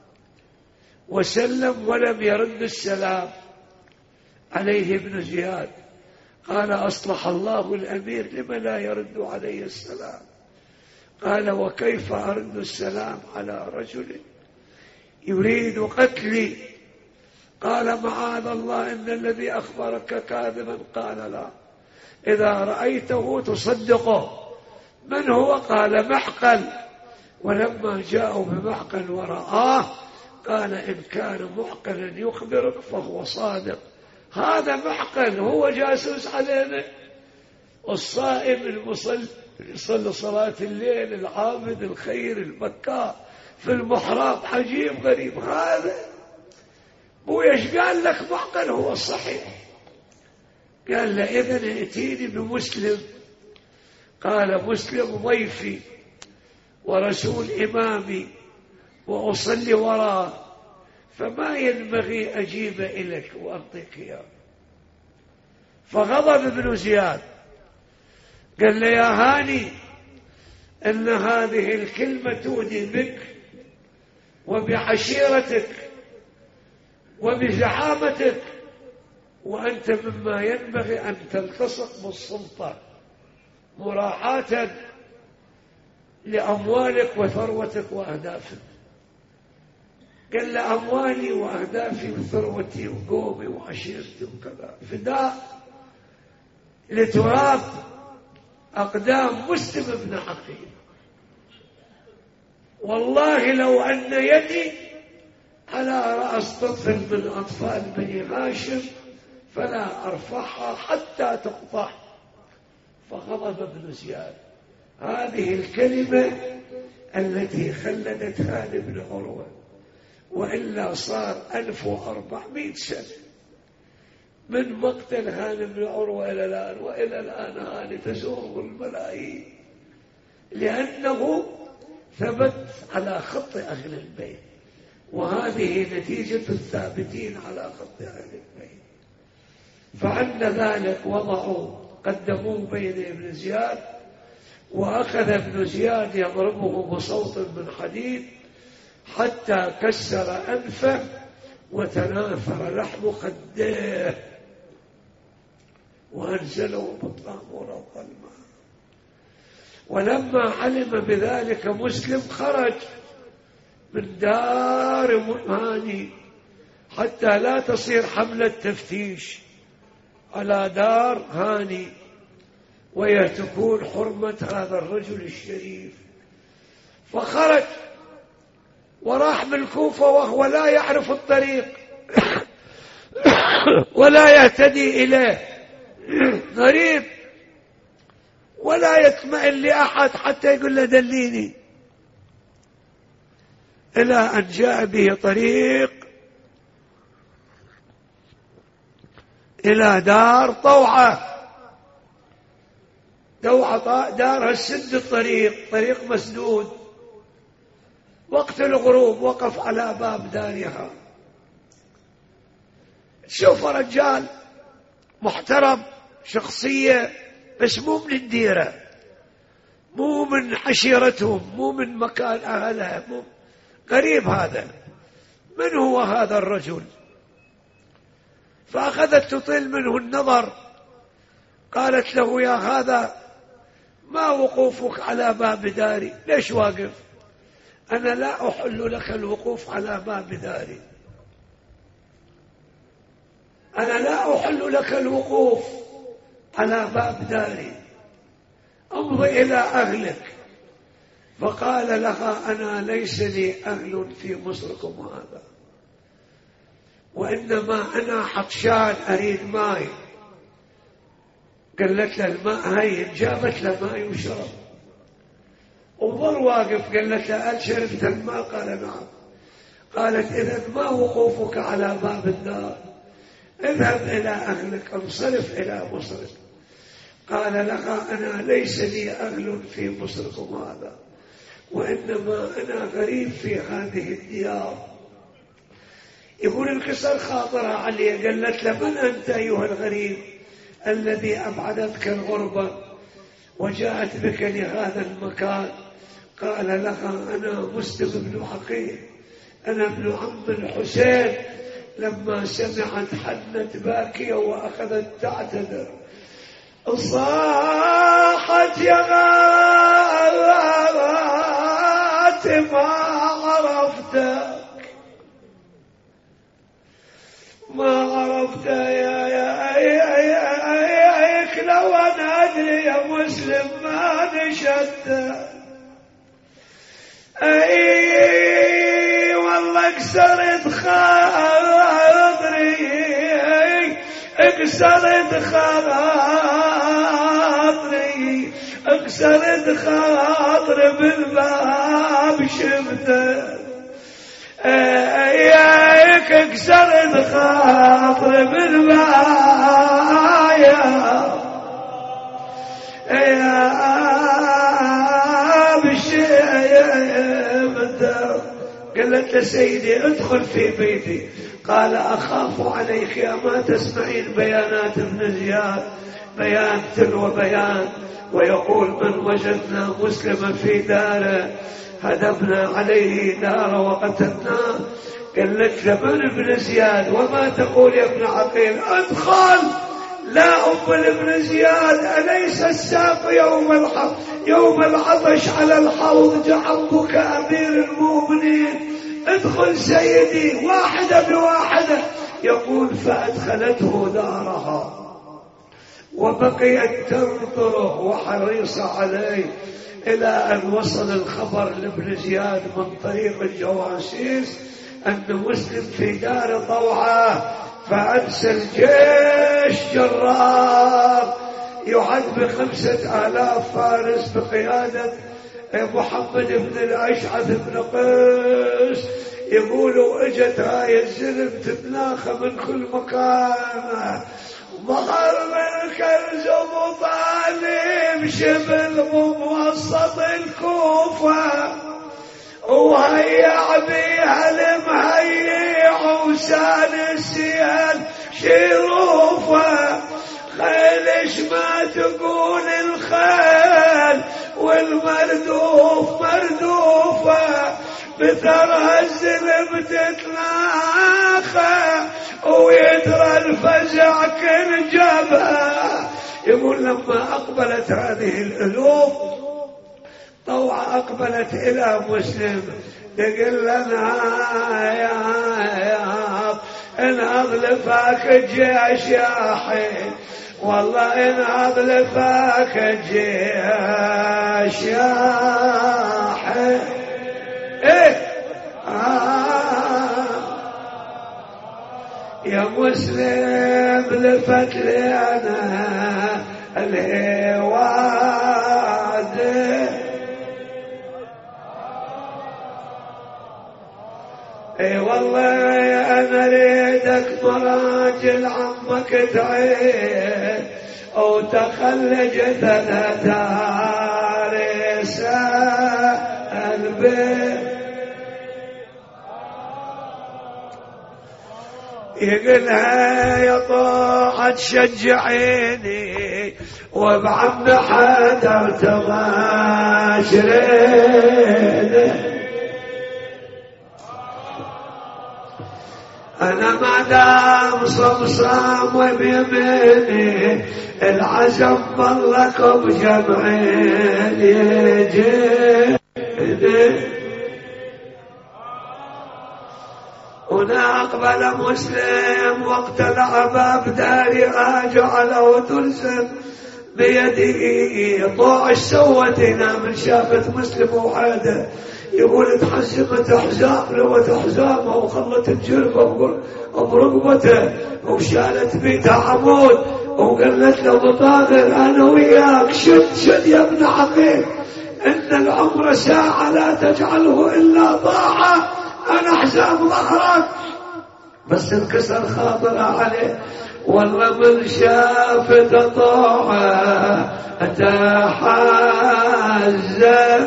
وسلم ولم يرد السلام عليه ابن زياد. قال أصلح الله الأمير لما لا يرد عليه السلام؟ قال وكيف أرد السلام على رجل يريد قتلي؟ قال معاذ الله إن الذي أخبرك كاذبا. قال لا، إذا رأيته تصدقه. من هو؟ قال معقل. ولما جاءوا بمعقل ورآه قال إن كان معقلا يخبرك فهو صادق. هذا معقل هو جاسوس علينا، الصائم المصلي يصلي صلاة الليل العابد الخير البكاء في المحراب، عجيب غريب هذا. مو ايش قال لك معقل هو الصحيح؟ قال له إذن ائتيني بمسلم. قال مسلم ضيفي ورسول إمامي وأصلي وراه، فما ينبغي أجيب إليك وأعطيك إياه. فغضب ابن زياد قال له يا هاني إن هذه الكلمة تؤذي بك وبعشيرتك وبزعامتك، وأنت مما ينبغي أن تلتصق بالسلطة مراعاة لأموالك وثروتك وأهدافك. قال له أموالي وأهدافي وثروتي وقومي وعشيرتي وكذا فداء لتراب أقدام مسلم بن عقيل. والله لو أن يدي على رأس طفل من أطفال بني هاشم فلا أرفعها حتى تقطع. فغضب ابن زياد. هذه الكلمة التي خلدت هاني بن عروة، وإلا صار ألف وأربعمائة سنة من مقتل هاني بن عروة إلى الآن، وإلى الآن هاني تزوره الملايين، لأنه ثبت على خط أهل البيت، وهذه نتيجة الثابتين على خط أهل البيت. فعند ذلك وضعوا قدموه بين ابن زياد، وأخذ ابن زياد يضربه بصوت من حديد حتى كسر أنفه وتناثر لحم خديه، وأنزله بالطامور الظلمة. ولما علم بذلك مسلم خرج من دار هاني حتى لا تصير حملة تفتيش على دار هاني ويهتكون حرمة هذا الرجل الشريف. فخرج وراح بالكوفة وهو لا يعرف الطريق ولا يهتدي إليه، غريب، ولا يطمئن لأحد حتى يقول له دليني، إلى أن جاء به طريق إلى دار طوعة. دوعة دارها السد الطريق، طريق مسدود. وقت الغروب وقف على باب دارها. شوف رجال محترم، شخصية، بس مو من الديرة، مو من عشيرتهم، مو من مكان أهلها، مو قريب. هذا من هو هذا الرجل؟ فأخذت تطيل منه النظر. قالت له يا هذا ما وقوفك على باب داري؟ ليش واقف؟ أنا لا أحل لك الوقوف على باب داري، أنا لا أحل لك الوقوف على باب داري، امضي إلى أهلك. فقال لها أنا ليس لي أهل في مصركم هذا، وإنما أنا عطشان أريد ماء. قالت له الماء هين، جابت له ماء وشرب. وظل واقف. قالت له هل شربت الماء؟ قال نعم. قالت إذن ما وقوفك على باب الدار؟ اذهب إلى أهلك، انصرف إلى مصرك. قال لها أنا ليس لي أهل في مصركم هذا، وإنما أنا غريب في هذه الديار. يقول انكسر خاطرها عليه. قالت له من أنت أيها الغريب الذي أبعدتك الغربة وجاءت بك لهذا المكان؟ قال لها أنا مسلم بن عقيل، أنا ابن عم الحسين. لما سمعت حنت باكية وأخذت تعتذر، صاحت يا غابات ما عرفتك، وقته يا يا يا لو أنا أدري يا مسلم ما نشدت. أي والله كسرت خاطري كسرت خاطري كسرت خاطري بالباب شفته. اياك كسرت خاطري بالباب يا بالشفته. قالت له سيدي ادخل في بيتي. قال أخاف عليك يا ما تسمعين بيانات ابن زياد، بيان تلو بيان، ويقول من وجدنا مسلما في داره هدمنا عليه داره وقتلناه. قالت له من ابن زياد وما تقول يا ابن عقيل؟ ادخل. لا أم ابن زياد أليس الساق يوم الحظ يوم العطش على الحوض جعلك أمير المؤمنين؟ ادخل سيدي. واحدة بواحدة. يقول فأدخلته دارها وبقيت تنظره وحريصة عليه إلى أن وصل الخبر لابن زياد من طريق الجواسيس أن مسلم في دار طوعة. فأرسل جيش جرار يعد بخمسة آلاف فارس بقيادة محمد بن الأشعث بن قيس. يقولوا اجت هاي الزلم تتناخى من كل مكان. ظهر من كنز ابو طالب شبل بوسط الكوفة وهيع بيها المهيع وسان السيال شروفه. خيلش ما تقول الخيل والمردوف مردوفه بثرها الزلم تتلاخى ويترى الفزع كل جبهه. يقول لما أقبلت هذه الألوف طوعة أقبلت إلى مسلم تقول لنا يا يا إن أظلفك الجيش يا حين والله إن أظلفك الجيش يا حين. إيه آه يا مسلم لفت لي أنا الهواد. اي والله انا اريدك مراجل عمك تعين او تخلج ثلاث عريسة البيت. يقولها يا طاعة تشجعيني وبعم حدا تباشرين. أنا ما دام صمصام وبيميني العزم ظلكم جمعين يجيني. هنا أقبل مسلم وقت العباب داري أجعله تلزم بيده. طوع سوتنا من شافت مسلم وحاده. يقول تحزمت احزام لو احزامه وخلت الجربه برقبته وشالت بيته عمود وقالت له بطاغر انا وياك شد شد يا ابن عقيل ان العمر ساعه لا تجعله الا طاعه. انا حزام ظهرك بس انكسر خاطر عليه. والله من شافت طاعه اتحزن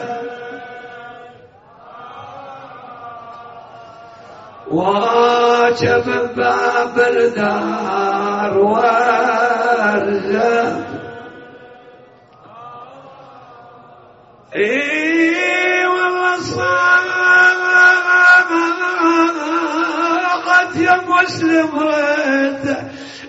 واجب باب الدار وارزم. اي والله صاغت يا مسلم رد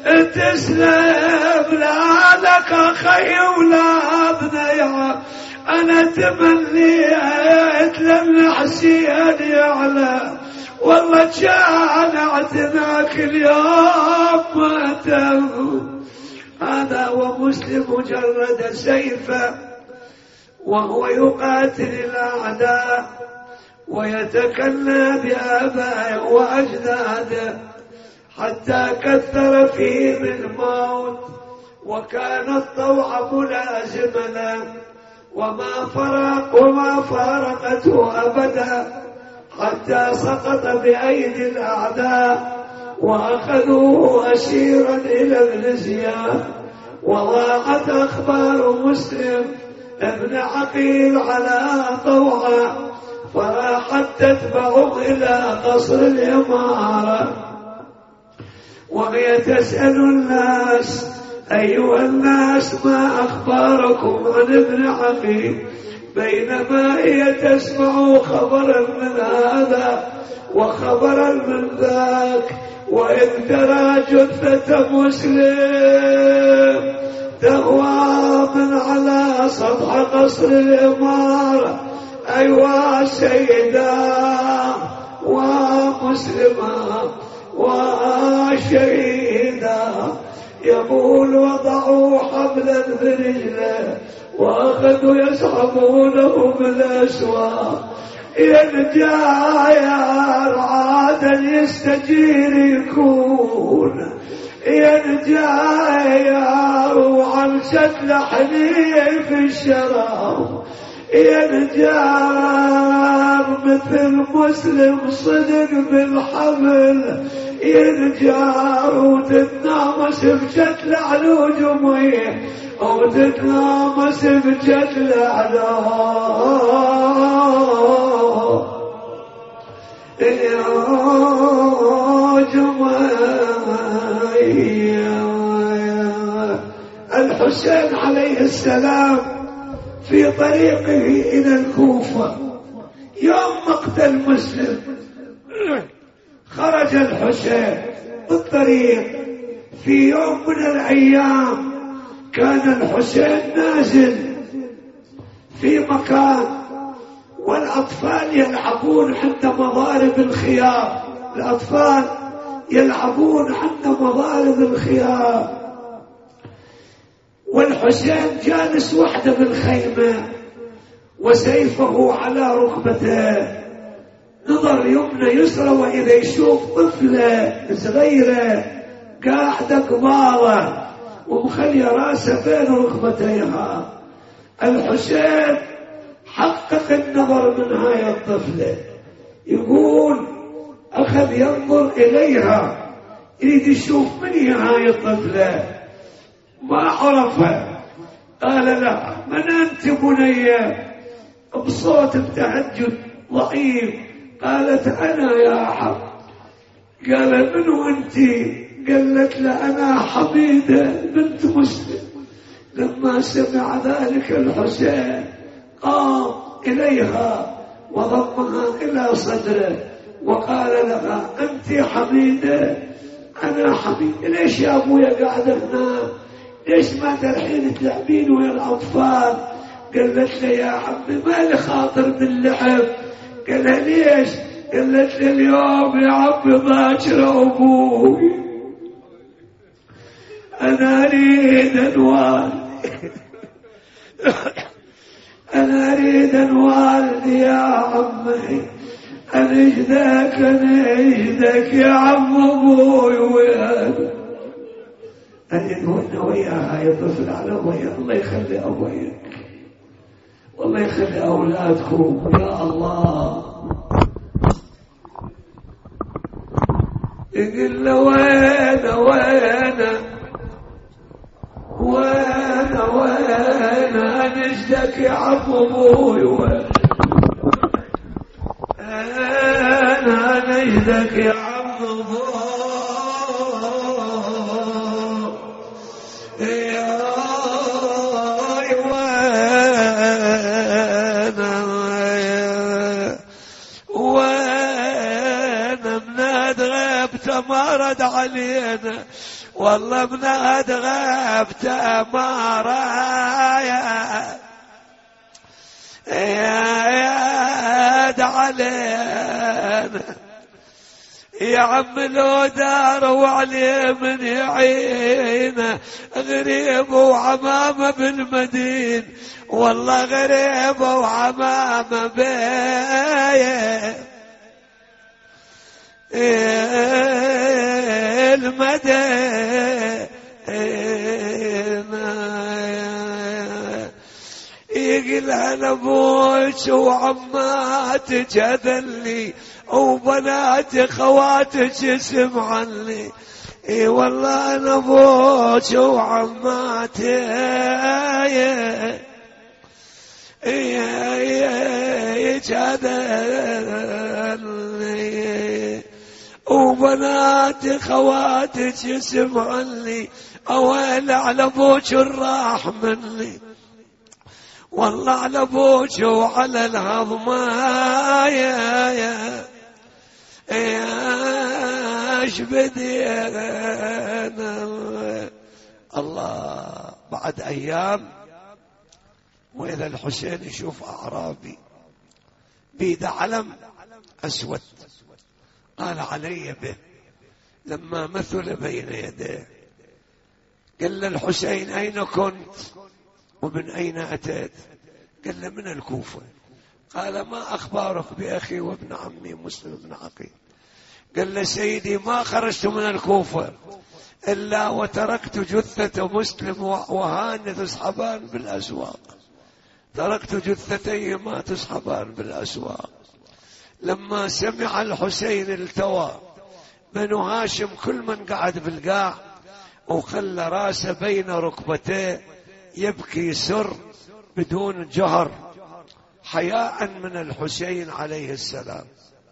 تسلم لك اخي ولا بنيها. انا تمنيت لما حسين يعلم والله كان اعتناك اليوم أمته. هذا ومسلم جرد سيفه وهو يقاتل الأعداء ويتكلى بآبائه وأجداده حتى كثر فيهم الموت، وكان الطوع ملازما له وما فرق وما فارقته أبدا حتى سقط بأيدي الأعداء وأخذوه أسيرا إلى ابن زياد. وضاعت أخبار مسلم ابن عقيل على طوعة، فراحت تتبعه إلى قصر الإمارة وهي تسأل الناس: أيها الناس، ما أخباركم عن ابن عقيل؟ بينما هي تسمع خبرا من هذا وخبرا من ذاك، وإذ ترى جثة مسلم تهوى من على سطح قصر الإمارة. أيها سيدا ومسلمة وشهيدا، يقول وضعوا حبلا برجله وأخذوا يسحبونه بالأسواق. ينجاير عادا يستجير يكون، ينجاير وعن شكل حنيف الشراب، ينجار مثل مسلم صدق بالحبل، ينجار وتتنامس بشكل علو جميع أو تتنامس بشكل علو الحسين عليه السلام في طريقه إلى الكوفة يوم مقتل مسلم، خرج الحسين بالطريق. في يوم من الأيام كان الحسين نازل في مكان والأطفال يلعبون عند مضارب الخيام، الأطفال يلعبون عند مضارب الخيام، والحسين جالس وحده بالخيمة وسيفه على ركبته، نظر يمنى يسرى وإذا يشوف طفلة صغيرة قاعدة قبالة ومخلي راسه بين ركبتيها. الحسين حقق النظر من هاي الطفلة، يقول أخذ ينظر إليها يريد يشوف من هي هاي الطفلة، ما عرفها. قال لا، من أنت بنية؟ بصوت التهجد ضعيف قالت أنا يا حق. قال منو أنت؟ قالت له أنا حميدة بنت مسلم. لما سمع ذلك الحسين قام إليها وضمها إلى صدره وقال لها أنت حميدة؟ أنا حميدة. ليش يا أبويا قاعدة هنا؟ ليش ما تلحين تلعبين ويا الأطفال؟ قالت له يا عمي ما لي خاطر باللعب. قال لها ليش؟ قالت له اليوم يا عمي باكر أبوي أنا أريد أنوالدي أنا أريد أنوالدي يا عمي، أنجدك أنجدك يا عم أبوي وياك. أريد وأنا وياها يا طفل على أبويا. الله يخلي أبويك والله يخلي أولادكم يا الله. يقول له وين وين وين وين أنجدك يا عم أبوي وين أنا أنجدك يا عم أبوي يا وين وين مناد غبت ما رد علينا والله مناد غبت ما رايا يا يا علينا يا عم لو داروا عليه من يعينه غريب وعمامه بالمدين والله غريب وعمامه بالمدين يقلها لابوك وعماتك هذلي وبنات خواتك اسم عني اي والله انا ابوك وعماتك هذلي وبنات خواتك اسم عني اويل على ابوك الراح مني والله على ابوك وعلى الهضماء يا يا ايش بدينا الله. بعد ايام واذا الحسين يشوف اعرابي بيد علم اسود قال علي به لما مثل بين يديه قال الحسين اين كنت ومن أين أتيت؟ قال له من الكوفة. قال ما أخبارك بأخي وابن عمي مسلم بن عقيل؟ قال له سيدي ما خرجت من الكوفة إلا وتركت جثة مسلم وهاني تسحبان بالأسواق، تركت جثتيهما تسحبان بالأسواق. لما سمع الحسين التوى بنو هاشم كل من قعد بالقاع وخلى راسه بين ركبتيه يبكي سر بدون جهر حياء من الحسين عليه السلام،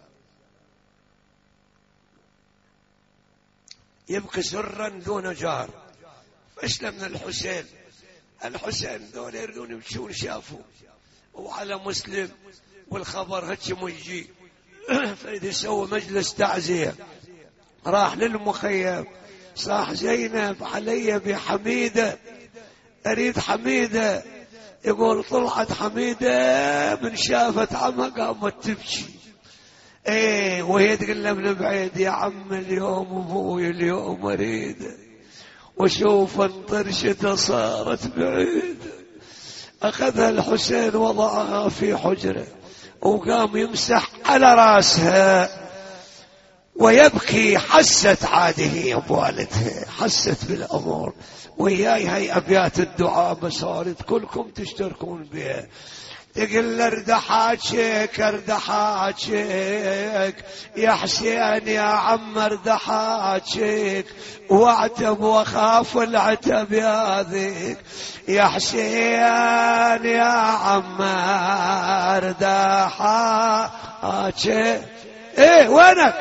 يبكي سرا دون جهر. فاشل من الحسين، الحسين دول يردون يمشون شافوا وعلى مسلم والخبر هتشم يجي فإذا سوى مجلس تعزية راح للمخيم صاح زينب علي بحميدة أريد حميدة. يقول طلعت حميدة من شافت عمها قامت تبكي ايه وهي تقول له من بعيد يا عم اليوم ابوي اليوم اريد وشوف انطرشته صارت بعيد. اخذها الحسين وضعها في حجره وقام يمسح على راسها ويبكي. حست عاده بوالدها، حست بالامور وياي هاي ابيات الدعاء بصارت كلكم تشتركون بها. تقول ارد حاجك ارد حاجك يا حسين يا عم ارد حاجك واعتب واخاف العتب يا ذيك يا حسين يا عم ارد حاجك. ايه وينك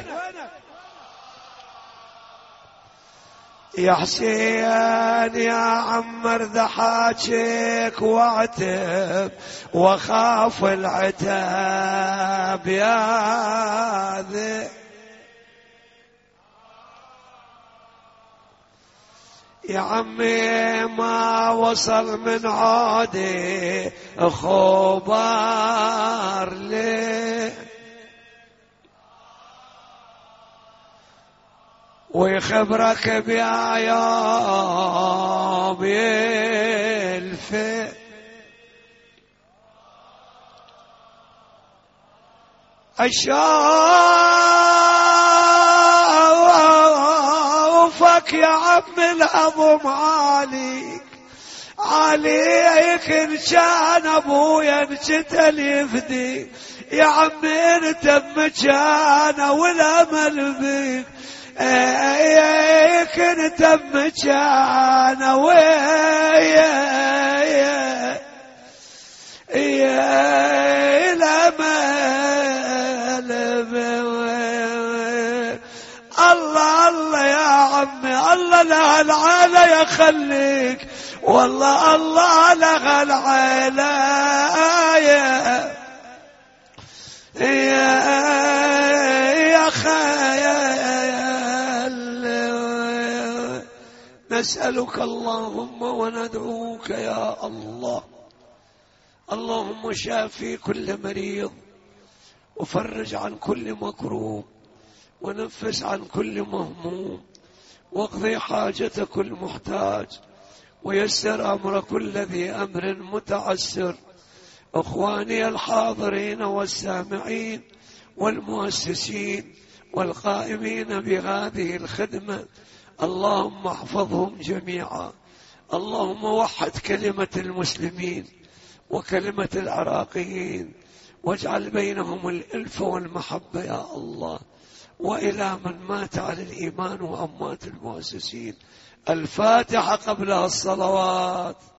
يا حسين يا عم ارد حاجك واعتب وخاف العتاب يا ذي يا عمي ما وصل من عودي خبر لي ويخبرك بيا يوم يلفي أشوفك يا عم العظم عليك عليك إن كان أبويا انشتل يفدي يا عم انت بمكانه والأمل بيك ايك انت بمكانه ويا يا الامل الله الله يا عمي الله لا العالى يخليك والله الله لا العالى يا يا خيال. نسألك اللهم وندعوك يا الله اللهم شافي كل مريض وفرج عن كل مكروب ونفس عن كل مهموم، واقضي حاجة كل محتاج، ويسر أمر كل ذي أمر متعسر. أخواني الحاضرين والسامعين والمؤسسين والقائمين بهذه الخدمة، اللهم احفظهم جميعا. اللهم وحد كلمة المسلمين وكلمة العراقيين، واجعل بينهم الألفة والمحبة يا الله. وإلى من مات على الإيمان وأموات المؤسسين، الفاتحة قبلها الصلوات.